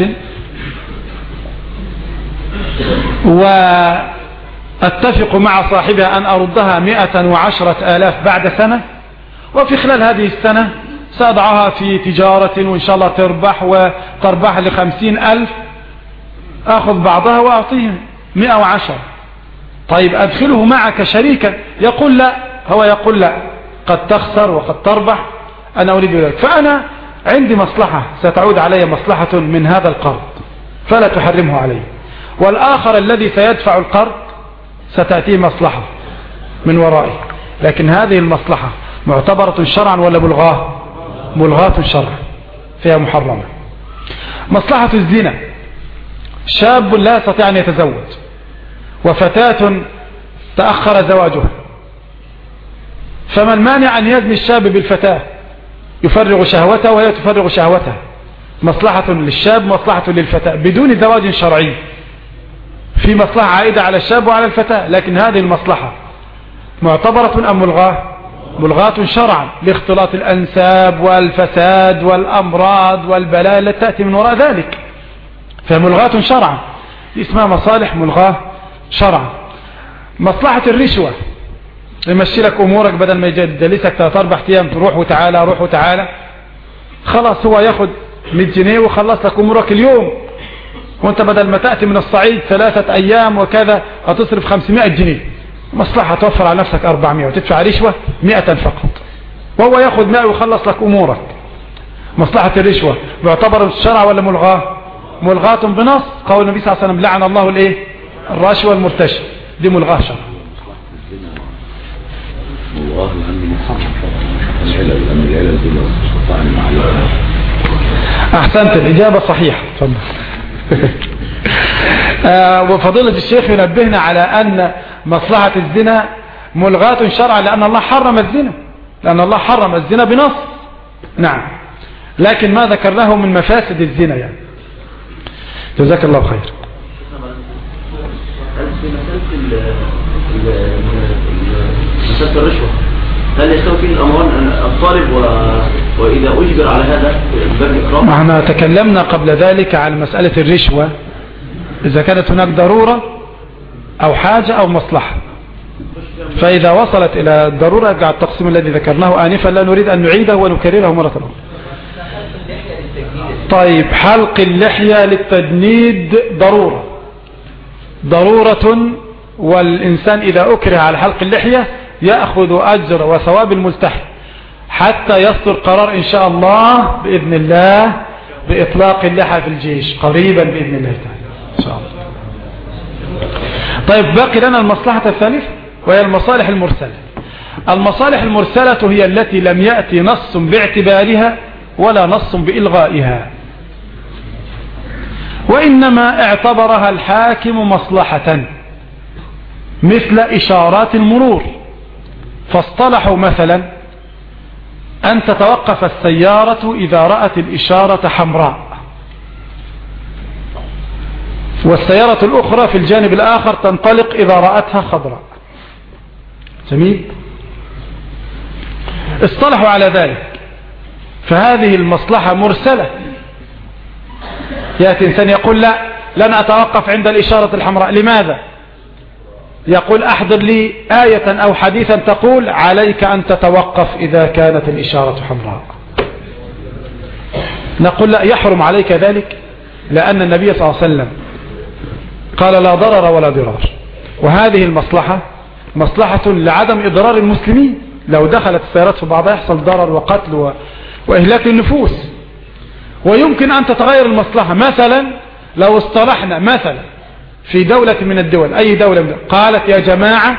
وأتفق مع صاحبها أن أردها مئة وعشرة آلاف بعد سنة، وفي خلال هذه السنة سأضعها في تجارة وإن شاء الله تربح وتربح لخمسين ألف، أخذ بعضها وأعطيهم مئة وعشرة. طيب أدخله معك شريكا؟ يقول لا، هو يقول لا، قد تخسر وقد تربح، أنا أريد ذلك. فأنا عندي مصلحة ستعود علي مصلحة من هذا القرض فلا تحرمه علي، والآخر الذي سيدفع القرض ستأتيه مصلحة من ورائه. لكن هذه المصلحة معتبرة شرعا ولا ملغاة؟ ملغاة شرعا، فيها محرمة. مصلحة الزنا، شاب لا يستطيع أن يتزوج وفتاة تأخر زواجها، فما المانع أن يزني الشاب بالفتاة يفرغ شهوته وهي تفرغ شهوتها؟ مصلحة للشاب مصلحة للفتاة بدون زواج شرعي. في مصلحة عائدة على الشاب وعلى الفتاة، لكن هذه المصلحة معتبرة أم ملغاة؟ ملغاة شرعا، لاختلاط الأنساب والفساد والأمراض والبلاء التي تأتي من وراء ذلك، فملغاة شرعا، اسمها مصالح ملغاة شرعا. مصلحة الرشوة، يمشي لك أمورك بدل ما يجلسك ثلاث أربع أيام تروح وتعالى روح وتعالى، خلاص هو ياخد مئة جنيه وخلص لك أمورك اليوم، وانت بدل ما تأتي من الصعيد ثلاثة أيام وكذا هتصرف خمسمائة جنيه. مصلحة توفر على نفسك أربعمائة وتدفع رشوة مئة فقط، وهو ياخد مئة ويخلص لك أمورك. مصلحة الرشوة معتبر الشرع ولا ملغاة؟ ملغاة بنص قول النبي صلى الله عليه وسلم لعن الله الايه؟ الراشي والمرتشي، دي ملغاة شرع. والله عندي محرم العلل، لأن العلل دي طعن معلومة. أحسنت، الإجابة صحيحة. تفضل. آه وفضيلة الشيخ ينبهنا على أن مصلحة الزنا ملغاة شرعا، لأن الله حرم الزنا، لأن الله حرم الزنا بنص. نعم، لكن ما ذكرناه من مفاسد الزنا يعني. جزاك الله خير. في مسألة مسألة الرشوة، هل يستوي فيه الأمران الطالب و... وإذا أجبر على هذا باب الإكرام؟ احنا تكلمنا قبل ذلك عن مسألة الرشوة إذا كانت هناك ضرورة أو حاجة أو مصلحة، فإذا وصلت إلى الضرورة يرجع التقسيم الذي ذكرناه آنفا، لا نريد أن نعيده ونكرره مرة أخرى. طيب، حلق اللحية للتجنيد ضرورة، ضرورة والإنسان إذا أكره على حلق اللحية يأخذ أجر وثواب الملتحي حتى يصدر قرار إن شاء الله بإذن الله بإطلاق اللحى في الجيش قريبا بإذن الله تعالى إن شاء الله. طيب باقي لنا المصلحة الثالثة وهي المصالح المرسلة. المصالح المرسلة هي التي لم يأتي نص باعتبارها ولا نص بإلغائها، وإنما اعتبرها الحاكم مصلحة مثل إشارات المرور، فاصطلحوا مثلا أن تتوقف السيارة إذا رأت الإشارة حمراء، والسيارة الأخرى في الجانب الآخر تنطلق إذا رأتها خضراء. جميل. اصطلحوا على ذلك، فهذه المصلحة مرسلة. يأتي إنسان يقول لا لن أتوقف عند الإشارة الحمراء. لماذا؟ يقول أحضر لي آية أو حديثا تقول عليك أن تتوقف إذا كانت الإشارة حمراء. نقول لا، يحرم عليك ذلك، لأن النبي صلى الله عليه وسلم قال لا ضرر ولا ضرار، وهذه المصلحة مصلحة لعدم إضرار المسلمين. لو دخلت السيارات في بعضها يحصل ضرر وقتل و... وإهلاك النفوس. ويمكن أن تتغير المصلحة، مثلا لو اصطلحنا مثلا في دولة من الدول، أي دولة من الدول، قالت يا جماعة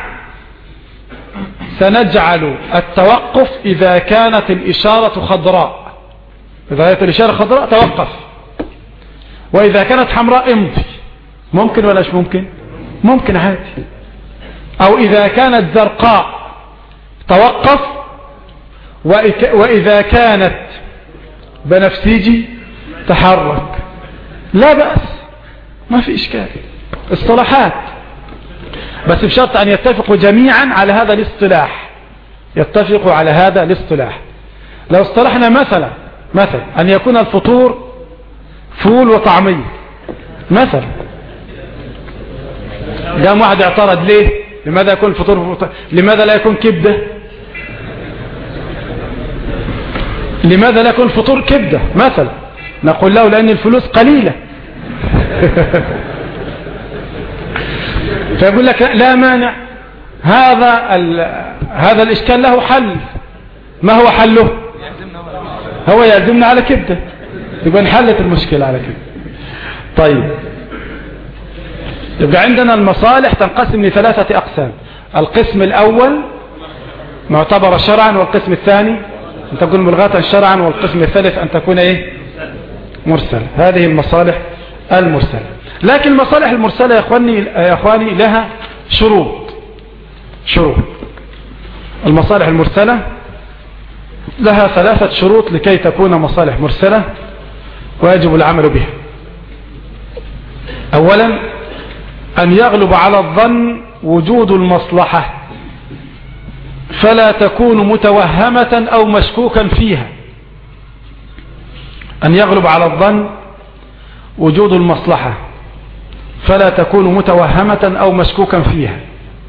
سنجعل التوقف إذا كانت الإشارة خضراء، إذا كانت الإشارة خضراء توقف، وإذا كانت حمراء امضي. ممكن ولا مش ممكن؟ ممكن عادي. أو إذا كانت زرقاء توقف، وإذا كانت بنفسجي تحرك، لا بأس، ما في إشكال. اصطلاحات، بس بشرط أن يتفقوا جميعا على هذا الاصطلاح، يتفقوا على هذا الاصطلاح. لو اصطلحنا مثلا مثلا أن يكون الفطور فول وطعمية مثلا، قام واحد اعترض ليه؟ لماذا يكون الفطور؟ لماذا لا يكون كبدة؟ لماذا لا يكون الفطور كبدة مثلا؟ نقول له لأن الفلوس قليلة. فيقول لك لا مانع، هذا هذا الإشكال له حل. ما هو حله؟ هو يلزمنا على كبدة، يبقى انحلت المشكلة على كبدة. طيب، يبقى عندنا المصالح تنقسم لثلاثة أقسام. القسم الأول معتبر شرعا، والقسم الثاني أن تكون ملغاة شرعا، والقسم الثالث أن تكون إيه؟ مرسلة. هذه المصالح المرسلة. لكن المصالح المرسلة يا أخواني, يا أخواني لها شروط. شروط المصالح المرسلة لها ثلاثة شروط لكي تكون مصالح مرسلة ويجب العمل بها. أولا أن يغلب على الظن وجود المصلحة فلا تكون متوهمة أو مشكوكا فيها. أن يغلب على الظن وجود المصلحة فلا تكون متوهمة أو مشكوكا فيها.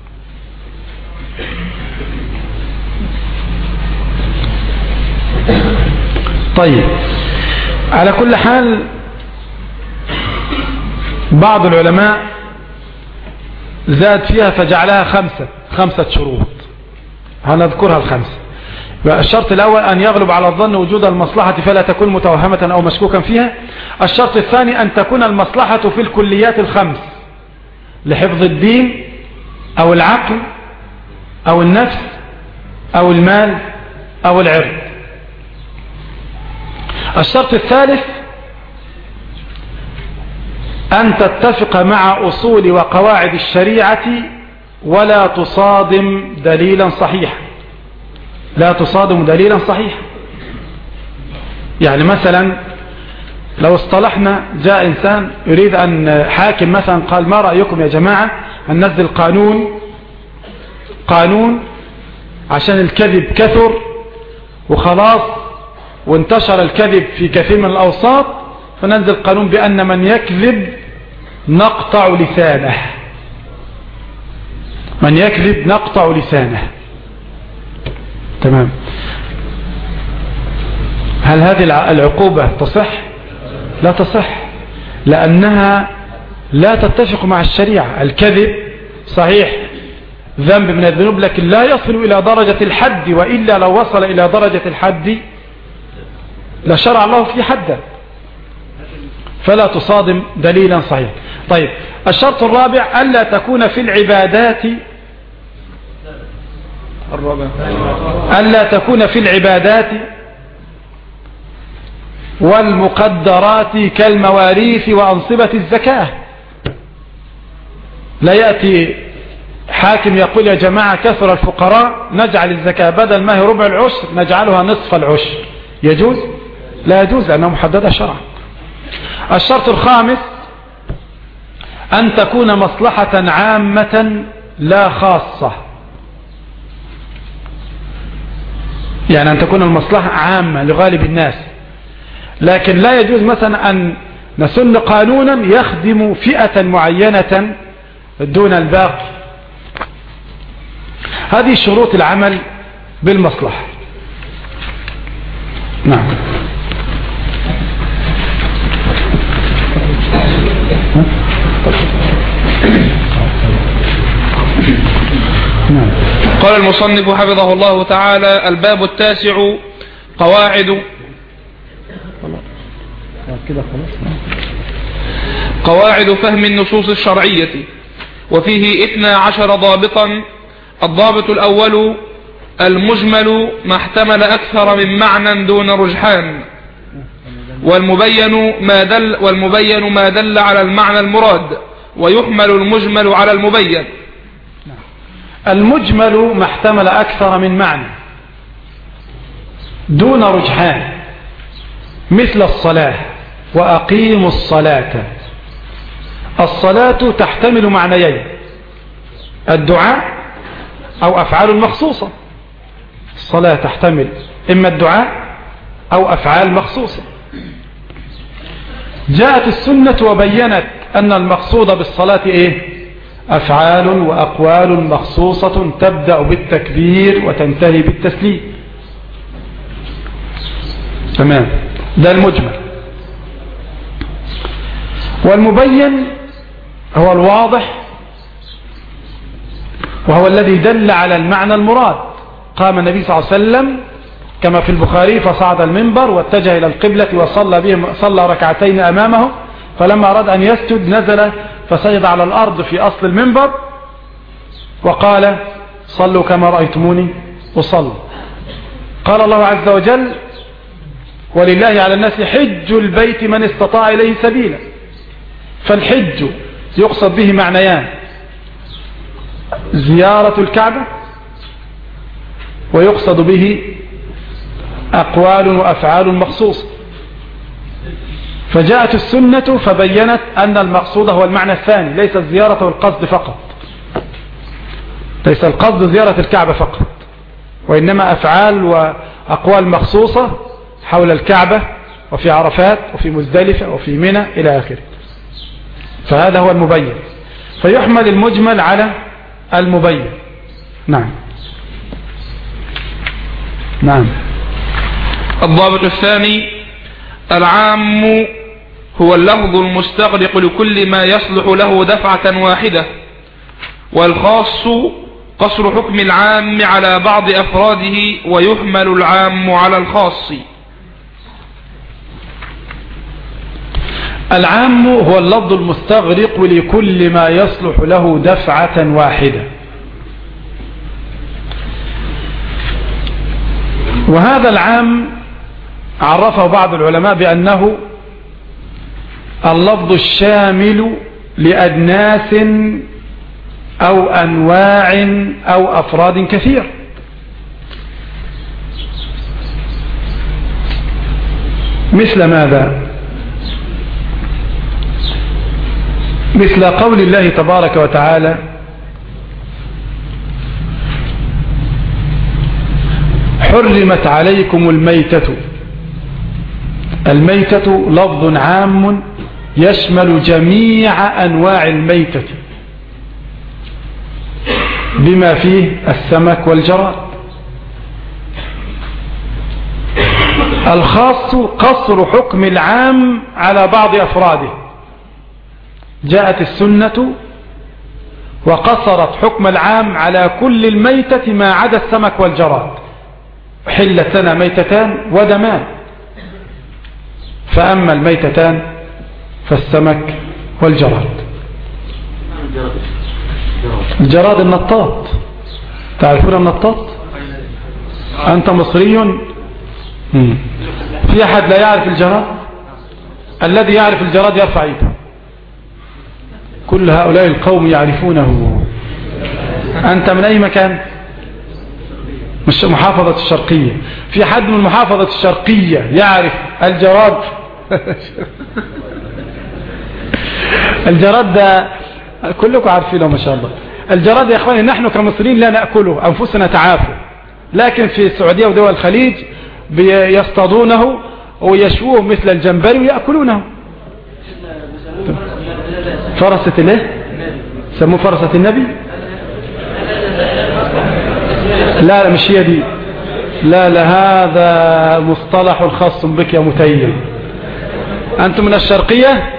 طيب، على كل حال بعض العلماء زاد فيها فجعلها خمسة خمسة شروط، هنذكرها الخمسة. الشرط الأول أن يغلب على الظن وجود المصلحة فلا تكون متوهمة أو مشكوكا فيها. الشرط الثاني أن تكون المصلحة في الكليات الخمس، لحفظ الدين أو العقل أو النفس أو المال أو العرض. الشرط الثالث أن تتفق مع أصول وقواعد الشريعة ولا تصادم دليلا صحيحا، لا تصادم دليلا صحيحا. يعني مثلا لو اصطلحنا، جاء إنسان يريد أن حاكم مثلا قال ما رأيكم يا جماعة أن ننزل قانون قانون عشان الكذب كثر وخلاص وانتشر الكذب في كثير من الأوساط، فننزل قانون بأن من يكذب نقطع لسانه، من يكذب نقطع لسانه. تمام. هل هذه العقوبة تصح؟ لا تصح، لأنها لا تتفق مع الشريعة. الكذب صحيح ذنب من الذنوب لكن لا يصل إلى درجة الحد، وإلا لو وصل إلى درجة الحد لشرع الله في حدا، فلا تصادم دليلا صحيح. طيب الشرط الرابع ألا تكون في العبادات الرابع ألا تكون في العبادات والمقدرات كالمواريث وأنصبة الزكاة. لا يأتي حاكم يقول يا جماعة كثر الفقراء نجعل الزكاة بدل ما هي ربع العشر نجعلها نصف العشر، يجوز؟ لا يجوز لأنها محددة شرعا. الشرط الخامس أن تكون مصلحة عامة لا خاصة، يعني أن تكون المصلحة عامة لغالب الناس، لكن لا يجوز مثلا أن نسن قانونا يخدم فئة معينة دون الباقي. هذه شروط العمل بالمصلحة. نعم. قال المصنف حفظه الله تعالى: الباب التاسع قواعد قواعد فهم النصوص الشرعية، وفيه اثنا عشر ضابطا. الضابط الأول: المجمل ما احتمل أكثر من معنى دون رجحان، والمبين ما دل, والمبين ما دل على المعنى المراد، ويحمل المجمل على المبين. المجمل ما احتمل أكثر من معنى دون رجحان، مثل الصلاة وأقيموا الصلاة. الصلاة تحتمل معنيين: الدعاء أو أفعال مخصوصة. الصلاة تحتمل إما الدعاء أو أفعال مخصوصة. جاءت السنة وبينت أن المقصود بالصلاة إيه؟ أفعال وأقوال مخصوصة تبدأ بالتكبير وتنتهي بالتسليم. تمام، ده المجمل. والمبين هو الواضح، وهو الذي دل على المعنى المراد. قام النبي صلى الله عليه وسلم كما في البخاري فصعد المنبر واتجه إلى القبلة وصلى بهم صلى ركعتين أمامه، فلما أراد أن يسجد نزل فسجد على الأرض في أصل المنبر وقال: صلوا كما رأيتموني أصلي. قال الله عز وجل: ولله على الناس حج البيت من استطاع إليه سبيلا. فالحج يقصد به معنيان: زيارة الكعبة، ويقصد به أقوال وأفعال مخصوصة. فجاءت السنة فبينت أن المقصود هو المعنى الثاني، ليس الزيارة والقصد فقط، ليس القصد زيارة الكعبة فقط، وإنما أفعال وأقوال مخصوصة حول الكعبة وفي عرفات وفي مزدلفة وفي منى إلى آخره. فهذا هو المبين، فيحمل المجمل على المبين. نعم نعم. الضابط الثاني: العام هو اللفظ المستغرق لكل ما يصلح له دفعة واحدة، والخاص قصر حكم العام على بعض أفراده، ويحمل العام على الخاص. العام هو اللفظ المستغرق لكل ما يصلح له دفعة واحدة، وهذا العام عرفه بعض العلماء بأنه اللفظ الشامل لأجناس أو أنواع أو أفراد كثير. مثل ماذا؟ مثل قول الله تبارك وتعالى: حرمت عليكم الميتة. الميتة لفظ عام يشمل جميع أنواع الميتة بما فيه السمك والجراد. الخاص قصر حكم العام على بعض أفراده. جاءت السنة وقصرت حكم العام على كل الميتة ما عدا السمك والجراد. حلت لنا ميتتان ودمان، فأما الميتتان فالسمك والجراد. الجراد النطاط، تعرفون النطاط؟ أنت مصري؟ مم. في أحد لا يعرف الجراد؟ الذي يعرف الجراد يرفع يده. كل هؤلاء القوم يعرفونه. أنت من أي مكان؟ مش محافظة الشرقية. في حد من محافظة الشرقية يعرف الجراد؟ الجراد ده كلكم عارفينه ما شاء الله. الجراد يا اخواني نحن كمصريين لا نأكله، أنفسنا تعافوا، لكن في السعودية ودول الخليج يصطادونه ويشووه مثل الجمبري ويأكلونه. فرسة الايه؟ سموه فرسة النبي؟ لا لا مش هي دي، لا لا هذا مصطلح خاص بك يا متيم. أنتم من الشرقية؟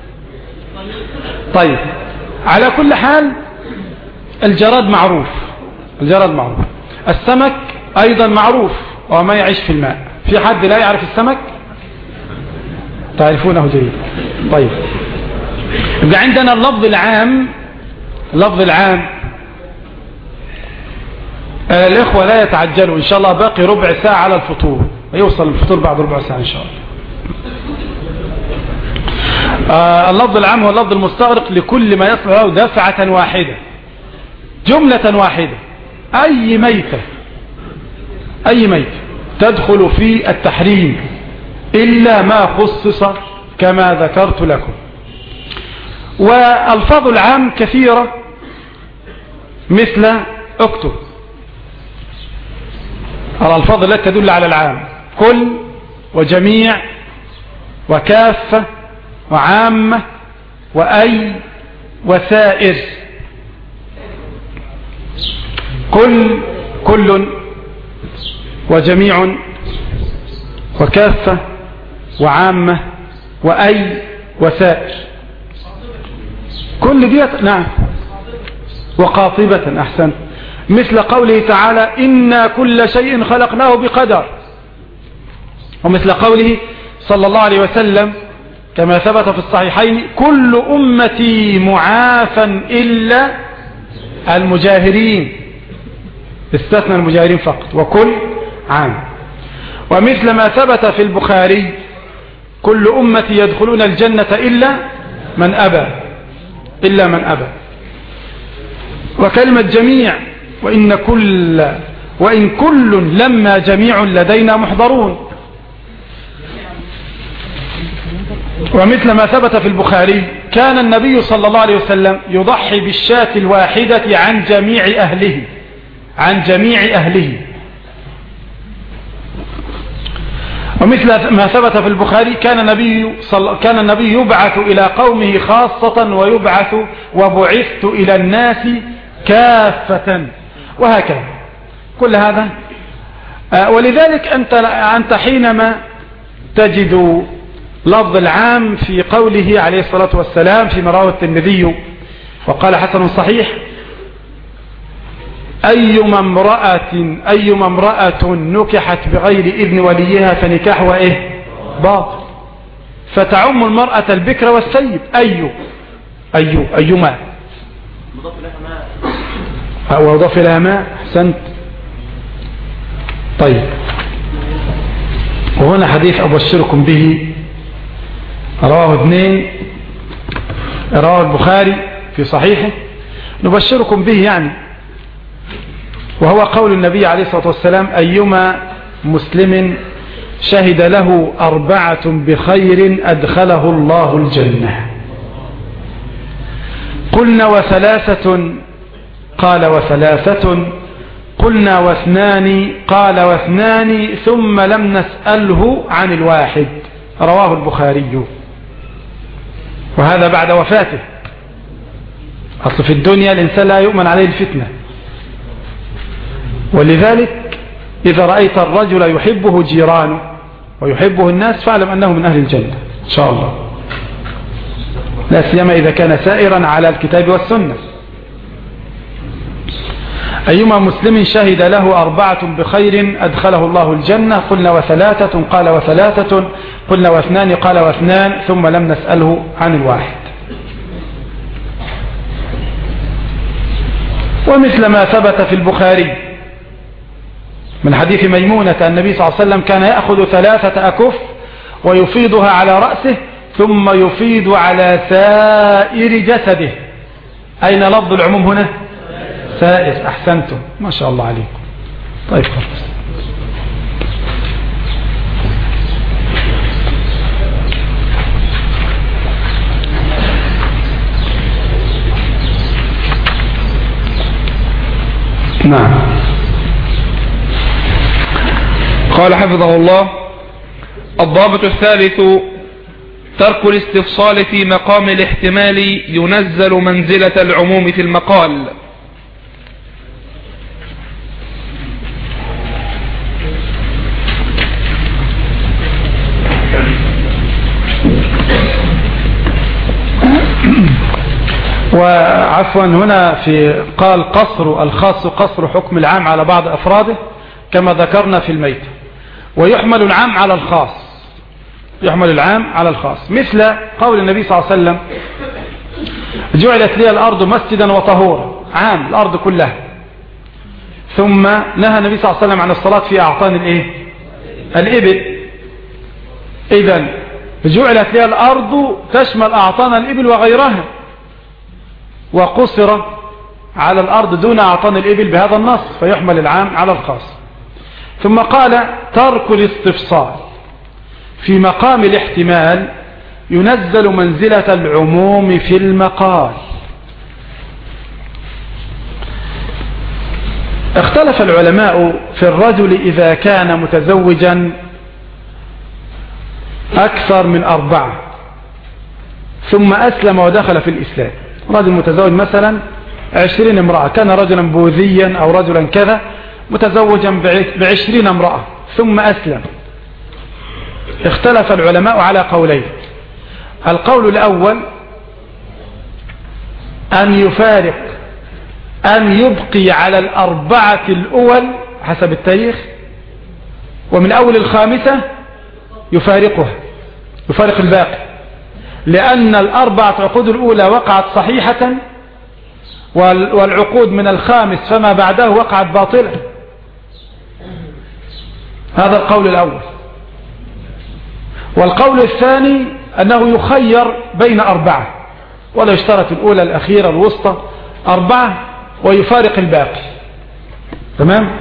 طيب على كل حال الجراد معروف، الجراد معروف. السمك أيضا معروف وما يعيش في الماء. في حد لا يعرف السمك؟ تعرفونه جيد. طيب يبقى عندنا اللفظ العام، اللفظ العام آه الإخوة لا يتعجلوا، إن شاء الله باقي ربع ساعة على الفطور، يوصل الفطور بعد ربع ساعة إن شاء الله. آه اللفظ العام هو اللفظ المستغرق لكل ما يصلح له دفعة واحدة، جملة واحدة. أي ميتة، أي ميتة تدخل في التحريم إلا ما خصص كما ذكرت لكم. والفاظ العام كثيرة، مثل اكتب الألفاظ التي تدل على العام: كل، وجميع، وكافة، وعامة، وأي، وسائر. كل، كل، وجميع، وكافة، وعامة، وأي، وسائر. كل ديت نعم. وقاطبة، أحسن، مثل قوله تعالى: إنا كل شيء خلقناه بقدر. ومثل قوله صلى الله عليه وسلم كما ثبت في الصحيحين: كل أمتي معافى إلا المجاهرين، استثنى المجاهرين فقط، وكل عام. ومثل ما ثبت في البخاري: كل أمتي يدخلون الجنة إلا من أبى، إلا من أبى. وكلمة جميع: وإن كل وإن كل لما جميع لدينا محضرون. ومثل ما ثبت في البخاري: كان النبي صلى الله عليه وسلم يضحي بالشاة الواحدة عن جميع أهله، عن جميع أهله. ومثل ما ثبت في البخاري: كان النبي صل... كان النبي يبعث إلى قومه خاصة ويبعث وبعثت إلى الناس كافة، وهكذا. كل هذا آه ولذلك أنت, أنت حينما تجد لفظ العام في قوله عليه الصلاة والسلام فيما رواه الترمذي وقال حسن صحيح: أيما امرأة أيما امرأة نكحت بغير إذن وليها فنكاحها إيه؟ باطل. فتعم المرأة البكر والسيد. أي أي أيما أو أضاف لها ما. أحسنت. طيب، وهنا حديث أبشركم به رواه اثنين، رواه البخاري في صحيحه، نبشركم به يعني، وهو قول النبي عليه الصلاة والسلام: أيما مسلم شهد له أربعة بخير أدخله الله الجنة. قلنا: وثلاثة؟ قال: وثلاثة. قلنا: واثنان؟ قال: واثنان، ثم لم نسأله عن الواحد. رواه البخاري. وهذا بعد وفاته. أصل في الدنيا الإنسان لا يؤمن عليه الفتنة، ولذلك إذا رأيت الرجل يحبه جيرانه ويحبه الناس فاعلم أنه من أهل الجنة إن شاء الله، لا سيما إذا كان سائرا على الكتاب والسنة. أيما مسلم شهد له أربعة بخير أدخله الله الجنة؟ قلنا وثلاثة، قال وثلاثة، قلنا واثنان، قال واثنان، ثم لم نسأله عن الواحد. ومثل ما ثبت في البخاري من حديث ميمونة النبي صلى الله عليه وسلم كان يأخذ ثلاثة أكف ويفيضها على رأسه ثم يفيض على سائر جسده. أين لفظ العموم هنا؟ سائر. أحسنتم، ما شاء الله عليكم. طيب خلاص. نعم. قال حفظه الله: الضابط الثالث ترك الاستفصال في مقام الاحتمال ينزل منزلة العموم في المقال. وعفوا هنا في قال قصر الخاص قصر حكم العام على بعض أفراده كما ذكرنا في الميت، ويحمل العام على الخاص، يحمل العام على الخاص، مثل قول النبي صلى الله عليه وسلم: جعلت لي الأرض مسجدا وطهورا، عام الأرض كلها. ثم نهى النبي صلى الله عليه وسلم عن الصلاة في أعطان الإيه؟ الإبل. إذن جعلت لي الأرض تشمل أعطان الإبل وغيرها، وقصر على الأرض دون أعطان الإبل بهذا النص، فيحمل العام على الخاص. ثم قال: ترك الاستفصال في مقام الاحتمال ينزل منزلة العموم في المقال. اختلف العلماء في الرجل إذا كان متزوجا أكثر من أربعة ثم أسلم ودخل في الإسلام. رجل متزوج مثلا عشرين امرأة، كان رجلا بوذيا أو رجلا كذا متزوجا بعشرين امرأة ثم أسلم. اختلف العلماء على قولين: القول الأول أن يفارق، أن يبقي على الأربعة الأول حسب التاريخ، ومن أول الخامسة يفارقها، يفارق الباقي، لأن الأربعة عقود الأولى وقعت صحيحة، والعقود من الخامس فما بعده وقعت باطلة. هذا القول الأول. والقول الثاني أنه يخير بين أربعة، ولا يشترط الأولى الأخيرة الوسطى، أربعة ويفارق الباقي. تمام؟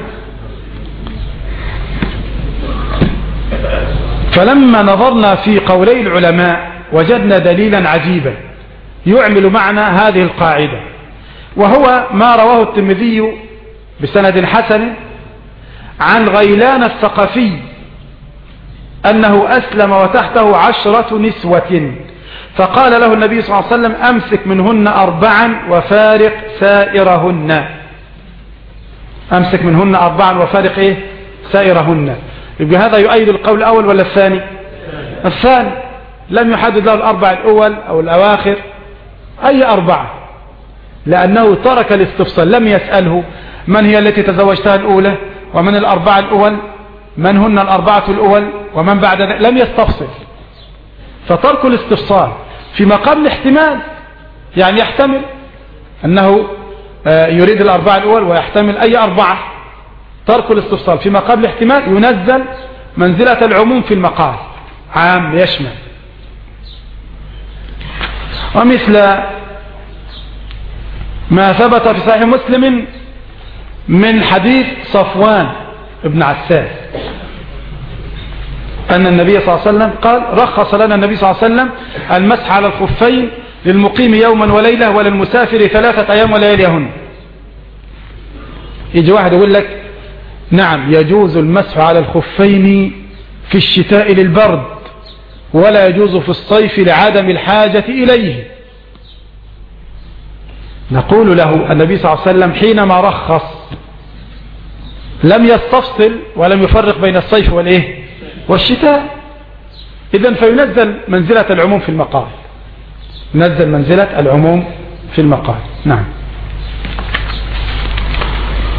فلما نظرنا في قولي العلماء وجدنا دليلا عجيبا يعمل معنا هذه القاعدة، وهو ما رواه الترمذي بسند حسن عن غيلان الثقفي أنه أسلم وتحته عشرة نسوة، فقال له النبي صلى الله عليه وسلم: أمسك منهن أربعا وفارق سائرهن. أمسك منهن أربعا وفارق إيه؟ سائرهن. يبقى هذا يؤيد القول الأول ولا الثاني؟ الثاني. لم يحدد له الأربع الأول أو الأواخر، أي أربعة، لأنه ترك الاستفصال، لم يسأله من هي التي تزوجتها الأولى، ومن الأربعة الأول، من هن الأربعة الأول، ومن بعد ذلك، لم يستفصل. فترك الاستفصال في مقام الاحتمال، يعني يحتمل أنه يريد الأربعة الأول ويحتمل أي أربعة. ترك الاستفصال في مقام الاحتمال ينزل منزلة العموم في المقال، عام يشمل. ومثل ما ثبت في صحيح مسلم من حديث صفوان ابن عساس أن النبي صلى الله عليه وسلم قال: رخص لنا النبي صلى الله عليه وسلم المسح على الخفين للمقيم يوما وليلة وللمسافر ثلاثة أيام ولياليهن. يجي واحد يقول لك: نعم يجوز المسح على الخفين في الشتاء للبرد، ولا يجوز في الصيف لعدم الحاجة إليه. نقول له: النبي صلى الله عليه وسلم حينما رخص لم يستفصل ولم يفرق بين الصيف والإيه والشتاء. إذن فينزل منزلة العموم في المقال، نزل منزلة العموم في المقال. نعم.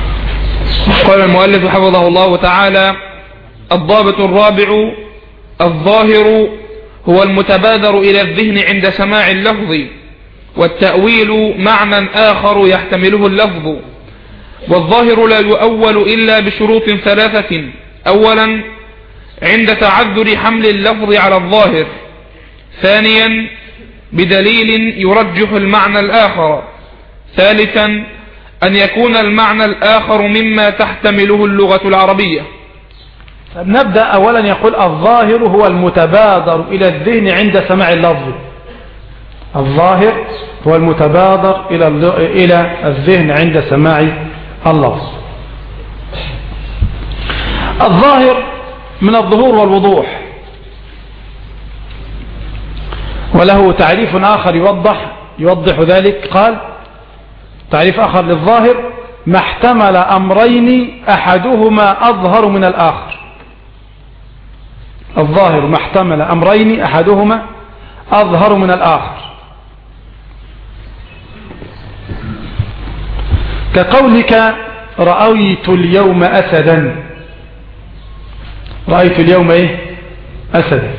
قال المؤلف حفظه الله تعالى: الضابط الرابع: الظاهر هو المتبادر إلى الذهن عند سماع اللفظ، والتأويل معنى آخر يحتمله اللفظ. والظاهر لا يؤول إلا بشروط ثلاثة: أولا عند تعذر حمل اللفظ على الظاهر، ثانيا بدليل يرجح المعنى الآخر، ثالثا أن يكون المعنى الآخر مما تحتمله اللغة العربية. نبدأ أولا. يقول الظاهر هو المتبادر إلى الذهن عند سماع اللفظ. الظاهر هو المتبادر إلى إلى الذهن عند سماع اللفظ. الظاهر من الظهور والوضوح، وله تعريف آخر يوضح يوضح ذلك. قال تعريف آخر للظاهر: ما احتمل أمرين أحدهما أظهر من الآخر. الظاهر ما احتمل أمرين أحدهما أظهر من الآخر، كقولك رأيت اليوم أسدا. رأيت اليوم إيه؟ أسدا.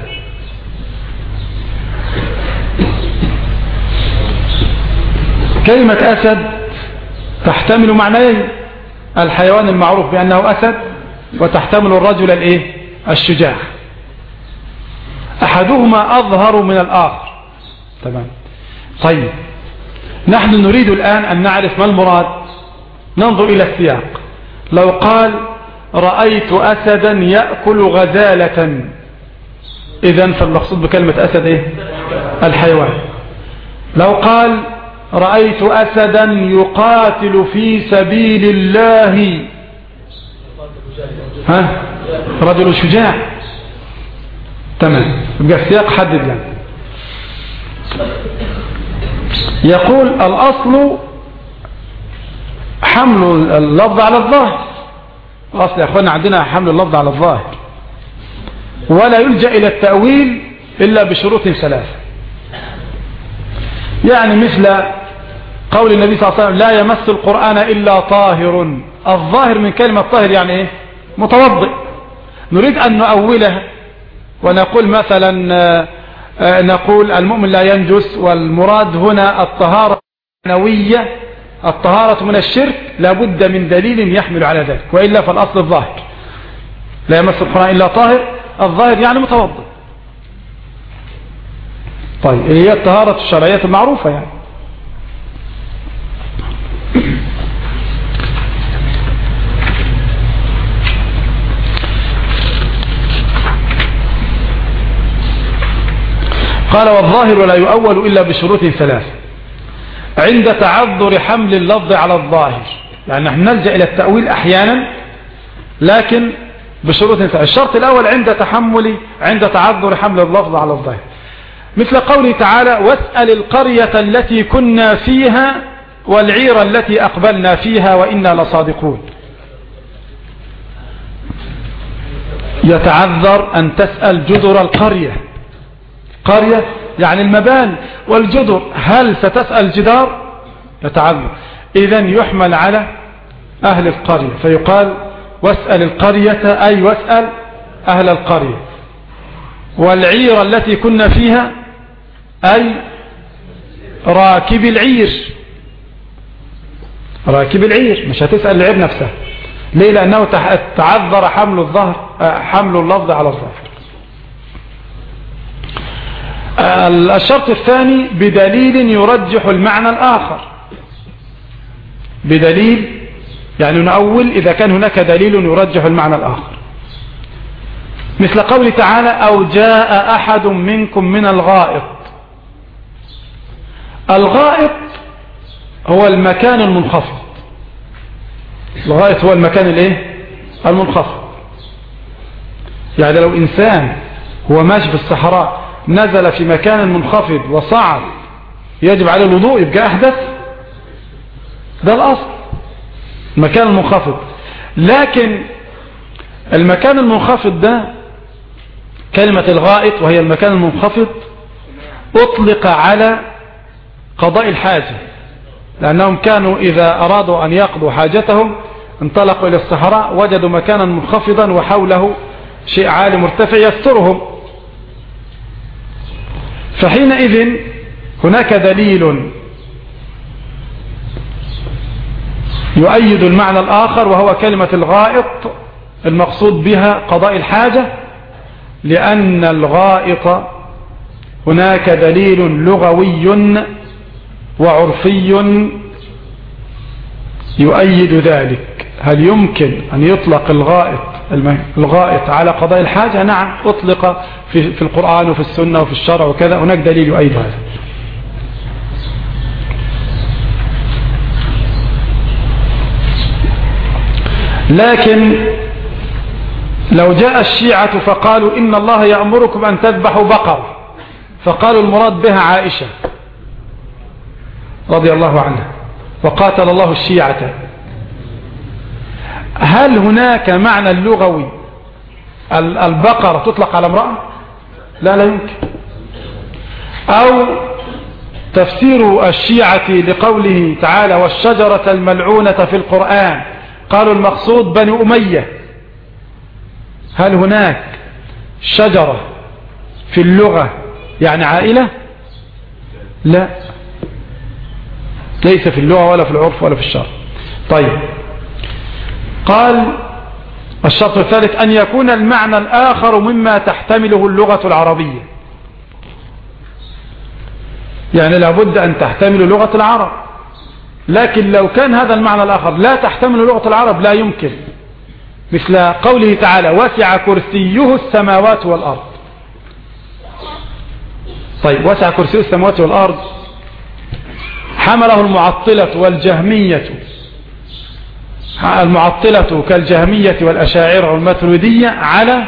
كلمة أسد تحتمل معنيين: الحيوان المعروف بأنه أسد، وتحتمل الرجل الإيه؟ الشجاع. أحدهما أظهر من الآخر. تمام. طيب، نحن نريد الآن أن نعرف ما المراد. ننظر إلى السياق. لو قال رأيت أسدا يأكل غزالة، إذن فالمقصود بكلمة أسد إيه؟ الحيوان. لو قال رأيت أسدا يقاتل في سبيل الله، ها؟ رجل شجاع. تمام. يبقى السياق حدد لنا. يقول الأصل حمل اللفظ على الظاهر. الأصل يا أخوانا عندنا حمل اللفظ على الظاهر، ولا يلجأ إلى التأويل إلا بشروط ثلاثة. يعني مثل قول النبي صلى الله عليه وسلم: لا يمس القرآن إلا طاهر. الظاهر من كلمة طاهر يعني إيه؟ متوضئ. نريد أن نؤوله ونقول مثلا نقول المؤمن لا ينجس، والمراد هنا الطهارة المعنوية، الطهارة من الشرك، لابد من دليل يحمل على ذلك، وإلا فالأصل الظاهر. لا يمس القرآن إلا طاهر، الظاهر يعني متوضئ. طيب، هي الطهارة الشرعية المعروفة يعني. قال والظاهر لا يؤول إلا بشروط ثلاث: عند تعذر حمل اللفظ على الظاهر، يعني نحن نلجأ إلى التأويل أحيانا لكن بشروط ثلاث. الشرط الأول عند تحمل عند تعذر حمل اللفظ على الظاهر، مثل قوله تعالى: واسأل القرية التي كنا فيها والعير التي أقبلنا فيها وإنا لصادقون. يتعذر أن تسأل جدر القرية. قرية يعني المباني، والجدر هل ستسأل جدار؟ يتعذر. إذن يحمل على أهل القرية، فيقال واسأل القرية، أي واسأل أهل القرية. والعير التي كنا فيها أي راكب العير. راكب العير مش هتسأل العير نفسها. ليه؟ لأنه تعذر حمل الظهر حمل اللفظ على الظهر. الشرط الثاني بدليل يرجح المعنى الآخر. بدليل يعني نأول إذا كان هناك دليل يرجح المعنى الآخر، مثل قوله تعالى: أو جاء أحد منكم من الغائط. الغائط هو المكان المنخفض. الغائط هو المكان الايه؟ المنخفض. يعني لو إنسان هو ماشي في الصحراء نزل في مكان منخفض وصعد يجب عليه الوضوء، يبقى أحدث. ده الأصل، المكان المنخفض. لكن المكان المنخفض ده كلمة الغائط وهي المكان المنخفض أطلق على قضاء الحاجة، لأنهم كانوا إذا أرادوا أن يقضوا حاجتهم انطلقوا إلى الصحراء وجدوا مكانا منخفضا وحوله شيء عالي مرتفع يسترهم، فحينئذ هناك دليل يؤيد المعنى الآخر، وهو كلمة الغائط المقصود بها قضاء الحاجة، لأن الغائط هناك دليل لغوي وعرفي يؤيد ذلك. هل يمكن أن يطلق الغائط الغائط على قضاء الحاجة؟ نعم، أطلق في, في القرآن وفي السنة وفي الشرع وكذا، هناك دليل يؤيد هذا. لكن لو جاء الشيعة فقالوا إن الله يأمركم أن تذبحوا بقر، فقالوا المراد بها عائشة رضي الله عنها، وقاتل الله الشيعة، هل هناك معنى اللغوي البقرة تطلق على امرأة؟ لا لا يمكن. أو تفسير الشيعة لقوله تعالى والشجرة الملعونة في القرآن، قالوا المقصود بني أمية. هل هناك شجرة في اللغة يعني عائلة؟ لا، ليس في اللغة ولا في العرف ولا في الشرع. طيب، قال الشرط الثالث أن يكون المعنى الآخر مما تحتمله اللغة العربية، يعني لابد أن تحتمل لغة العرب، لكن لو كان هذا المعنى الآخر لا تحتمل لغة العرب لا يمكن، مثل قوله تعالى وسع كرسيه السماوات والأرض. طيب، وسع كرسيه السماوات والأرض حمله المعطلة والجهمية، المعطلة كالجهمية والأشاعرة والماتريدية على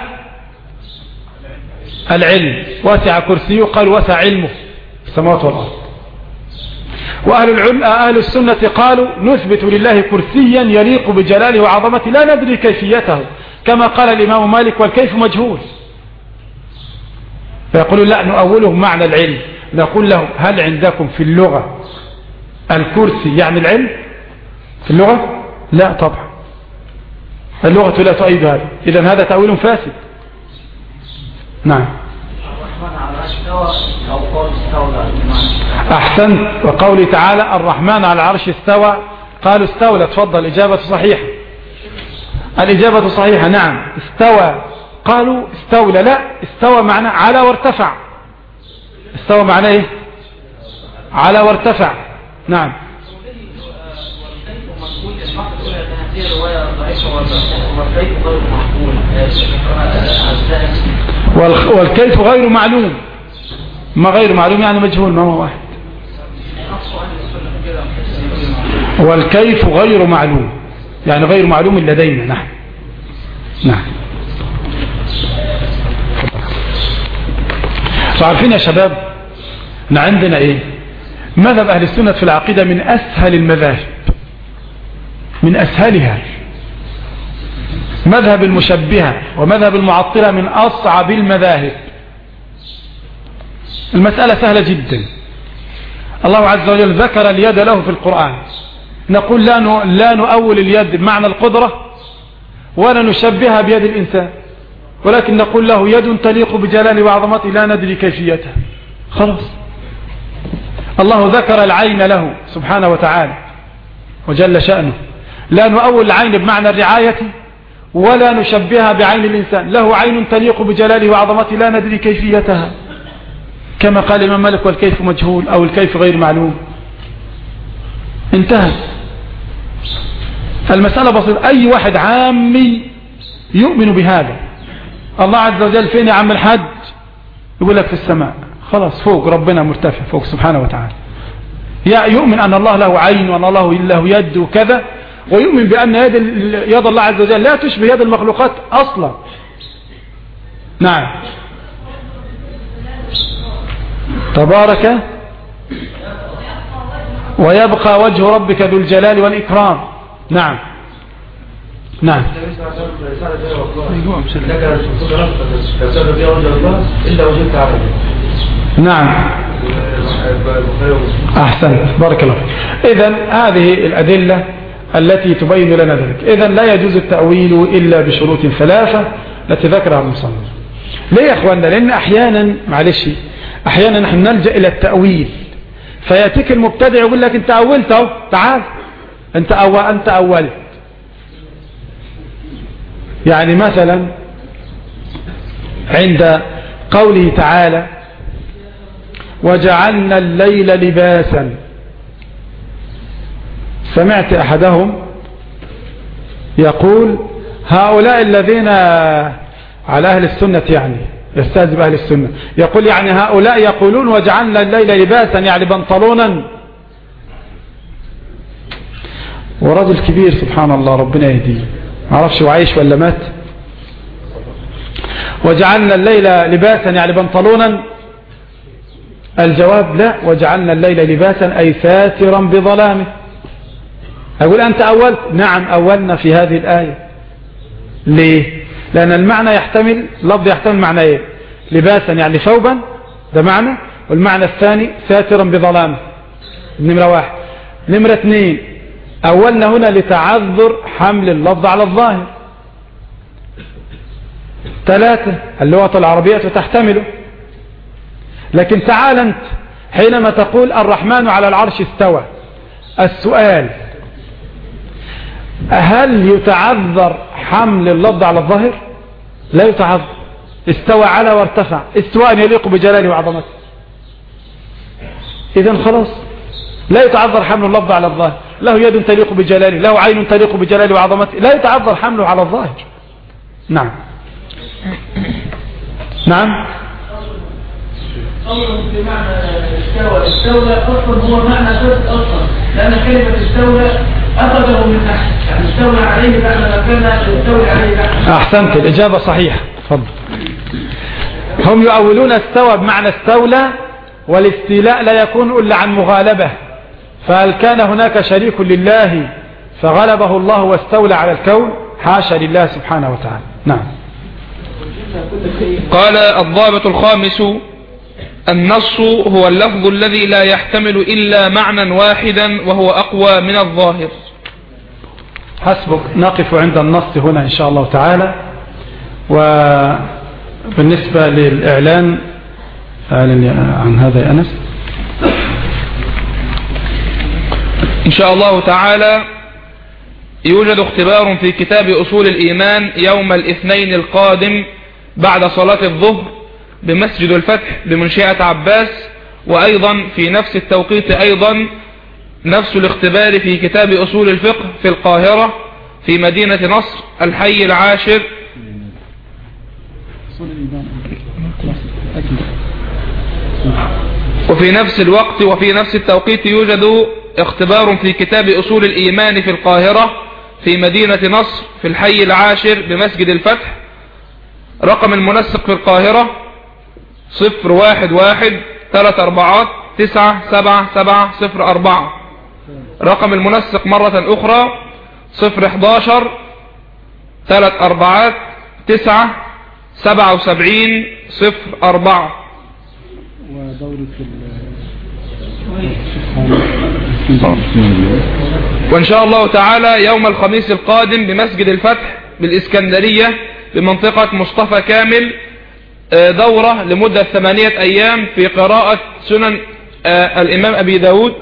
العلم، وسع كرسيه قال وسع علمه السماوات والأرض. وأهل العلم أهل السنة قالوا نثبت لله كرسيا يليق بجلاله وعظمته لا ندري كيفيته، كما قال الإمام مالك والكيف مجهول. فيقولوا لا، نؤوله معنى العلم، نقول له هل عندكم في اللغة الكرسي يعني العلم في اللغة؟ لا طبعا، اللغة لا تؤيد هذا، إذن هذا تأويل فاسد. نعم، أحسنت. وقوله تعالى الرحمن على العرش استوى، قالوا استولى. تفضل، إجابة صحيحة، الإجابة صحيحة. نعم، استوى، قالوا استولى، لا، استوى معناه على وارتفع، استوى معناه ايه؟ على وارتفع. نعم، والكيف غير معلوم، ما غير معلوم يعني مجهول، ما هو واحد. والكيف غير معلوم يعني غير معلوم لدينا نحن. نعم. فعارفين يا شباب ان عندنا ايه؟ مذهب اهل السنة في العقيدة من اسهل المذاهب، من اسهلها. مذهب المشبهة ومذهب المعطلة من اصعب المذاهب. المسألة سهلة جدا. الله عز وجل ذكر اليد له في القرآن، نقول لا لا نؤول اليد بمعنى القدرة ولا نشبهها بيد الإنسان، ولكن نقول له يد تليق بجلاله وعظمته لا ندري كيفيتها، خلاص. الله ذكر العين له سبحانه وتعالى وجل شأنه، لا نؤول العين بمعنى الرعاية ولا نشبهها بعين الإنسان، له عين تليق بجلاله وعظمته لا ندري كيفيتها، كما قال الإمام مالك والكيف مجهول أو الكيف غير معلوم. انتهى المسألة بسيطة. أي واحد عامي يؤمن بهذا. الله عز وجل فين يا عم الحج؟ يقول لك في السماء، خلاص، فوق، ربنا مرتفع فوق سبحانه وتعالى. يا يؤمن أن الله له عين وأن الله له يد وكذا، ويؤمن بأن يد, يد الله عز وجل لا تشبه يد المخلوقات أصلا. نعم. تبارك ويبقى وجه ربك ذو الجلال والإكرام. نعم. نعم. نعم. أحسنت، بارك الله فيك. إذن هذه الأدلة التي تبين لنا ذلك. إذن لا يجوز التأويل إلا بشروط ثلاثة التي ذكرها المصنف. ليه يا أخوانا؟ لأن أحيانا معلش أحيانا نحن نلجأ إلى التأويل، فيأتيك المبتدع يقول لك أنت أولت أهو، تعال أنت أول أنت أولت. يعني مثلا عند قوله تعالى وجعلنا الليل لباسا، سمعت أحدهم يقول هؤلاء الذين على أهل السنة، يعني يستهزئ بأهل السنة، يقول يعني هؤلاء يقولون وجعلنا الليل لباسا يعني بنطلونا. ورجل كبير سبحان الله ربنا يهديه، ما اعرفش هو عايش ولا مات. وجعلنا الليل لباسا يعني بنطلونا. الجواب لا، وجعلنا الليل لباسا أي ساترا بظلامه. أقول أنت أولت؟ نعم أولنا في هذه الآية. ليه؟ لأن المعنى يحتمل، لفظ يحتمل معنى إيه؟ لباسا يعني ثوبا، ده معنى، والمعنى الثاني ساترا بظلامه. نمرة واحد. نمرة اثنين، أولنا هنا لتعذر حمل اللفظ على الظاهر. ثلاثة، اللغة العربية تحتمله. لكن تعال أنت حينما تقول الرحمن على العرش استوى، السؤال هل يتعذر حمل اللفظ على الظاهر؟ لا يتعذر. استوى على وارتفع، استواء يليق بجلاله وعظمته. إذن خلاص لا يتعذر حمل اللفظ على الظاهر. له يد تليق بجلاله، له عين تليق بجلاله وعظمته، لا يتعذر حمله على الظاهر. نعم نعم. أمر بمعنى استولى، استولى أصلا هو معنى ثابت أصلا، لأن كلمة استولى أخذه من تحت، يعني استولى عليه بعد ما كان يستولى عليه تحت. أحسنت، الإجابة صحيحة. تفضل. هم يؤولون استوى بمعنى استولى، والاستيلاء لا يكون إلا عن مغالبة. فهل كان هناك شريك لله فغلبه الله واستولى على الكون؟ حاشا لله سبحانه وتعالى. نعم. قال الضابط الخامس النص هو اللفظ الذي لا يحتمل إلا معنى واحدا وهو أقوى من الظاهر. حسبك، نقف عند النص هنا إن شاء الله تعالى. وبالنسبة للإعلان عن هذا يا أنس إن شاء الله تعالى يوجد اختبار في كتاب أصول الإيمان يوم الاثنين القادم بعد صلاة الظهر بمسجد الفتح بمنشأة عباس، وأيضا في نفس التوقيت أيضا نفس الاختبار في كتاب أصول الفقه في القاهرة في مدينة نصر الحي العاشر. وفي نفس الوقت وفي نفس التوقيت يوجد اختبار في كتاب أصول الإيمان في القاهرة في مدينة نصر في الحي العاشر بمسجد الفتح. رقم المنسق في القاهرة صفر واحد واحد ثلاث أربعات تسعة سبعة سبعة صفر أربعة. رقم المنسق مرة أخرى صفر احداشر ثلاث أربعات تسعة سبعة وسبعين صفر أربعة. وإن شاء الله تعالى يوم الخميس القادم بمسجد الفتح بالإسكندرية بمنطقة مصطفى كامل دورة لمدة ثمانية أيام في قراءة سنن الإمام أبي داود.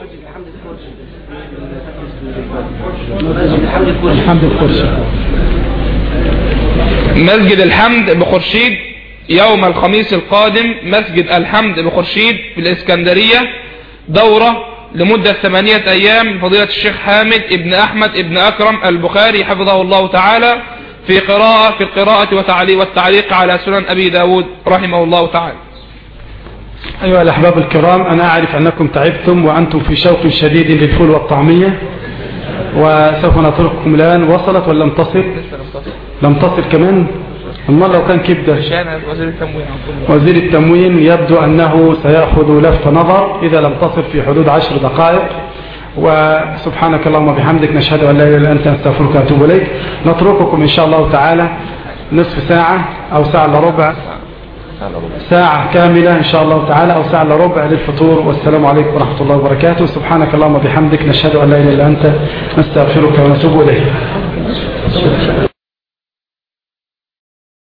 مسجد الحمد بخرشيد يوم الخميس القادم، مسجد الحمد بخرشيد في الإسكندرية دورة لمدة ثمانية أيام فضيلة الشيخ حامد ابن أحمد ابن أكرم البخاري حفظه الله تعالى في قراءة في القراءة والتعليق على سنن أبي داود رحمه الله تعالى. أيها الأحباب الكرام، أنا أعرف أنكم تعبتم وأنتم في شوق شديد للفول والطعمية، وسوف نترككم الآن. وصلت ولا لم تصل؟ لم تصل كمان. أما لو كان كبدة وزير التموين يبدو أنه سيأخذ لفت نظر إذا لم تصل في حدود عشر دقائق. وسبحانك اللهم وبحمدك نشهد أن لا إله إلا أنت نستغفرك ونتوب إليك. نترككم إن شاء الله تعالى نصف ساعة أو ساعة إلا ربع ساعة كاملة إن شاء الله تعالى أو ساعة إلا ربع للفطور. والسلام عليكم ورحمة الله وبركاته. سبحانك اللهم وبحمدك نشهد أن لا إله إلا أنت نستغفرك ونتوب إليك.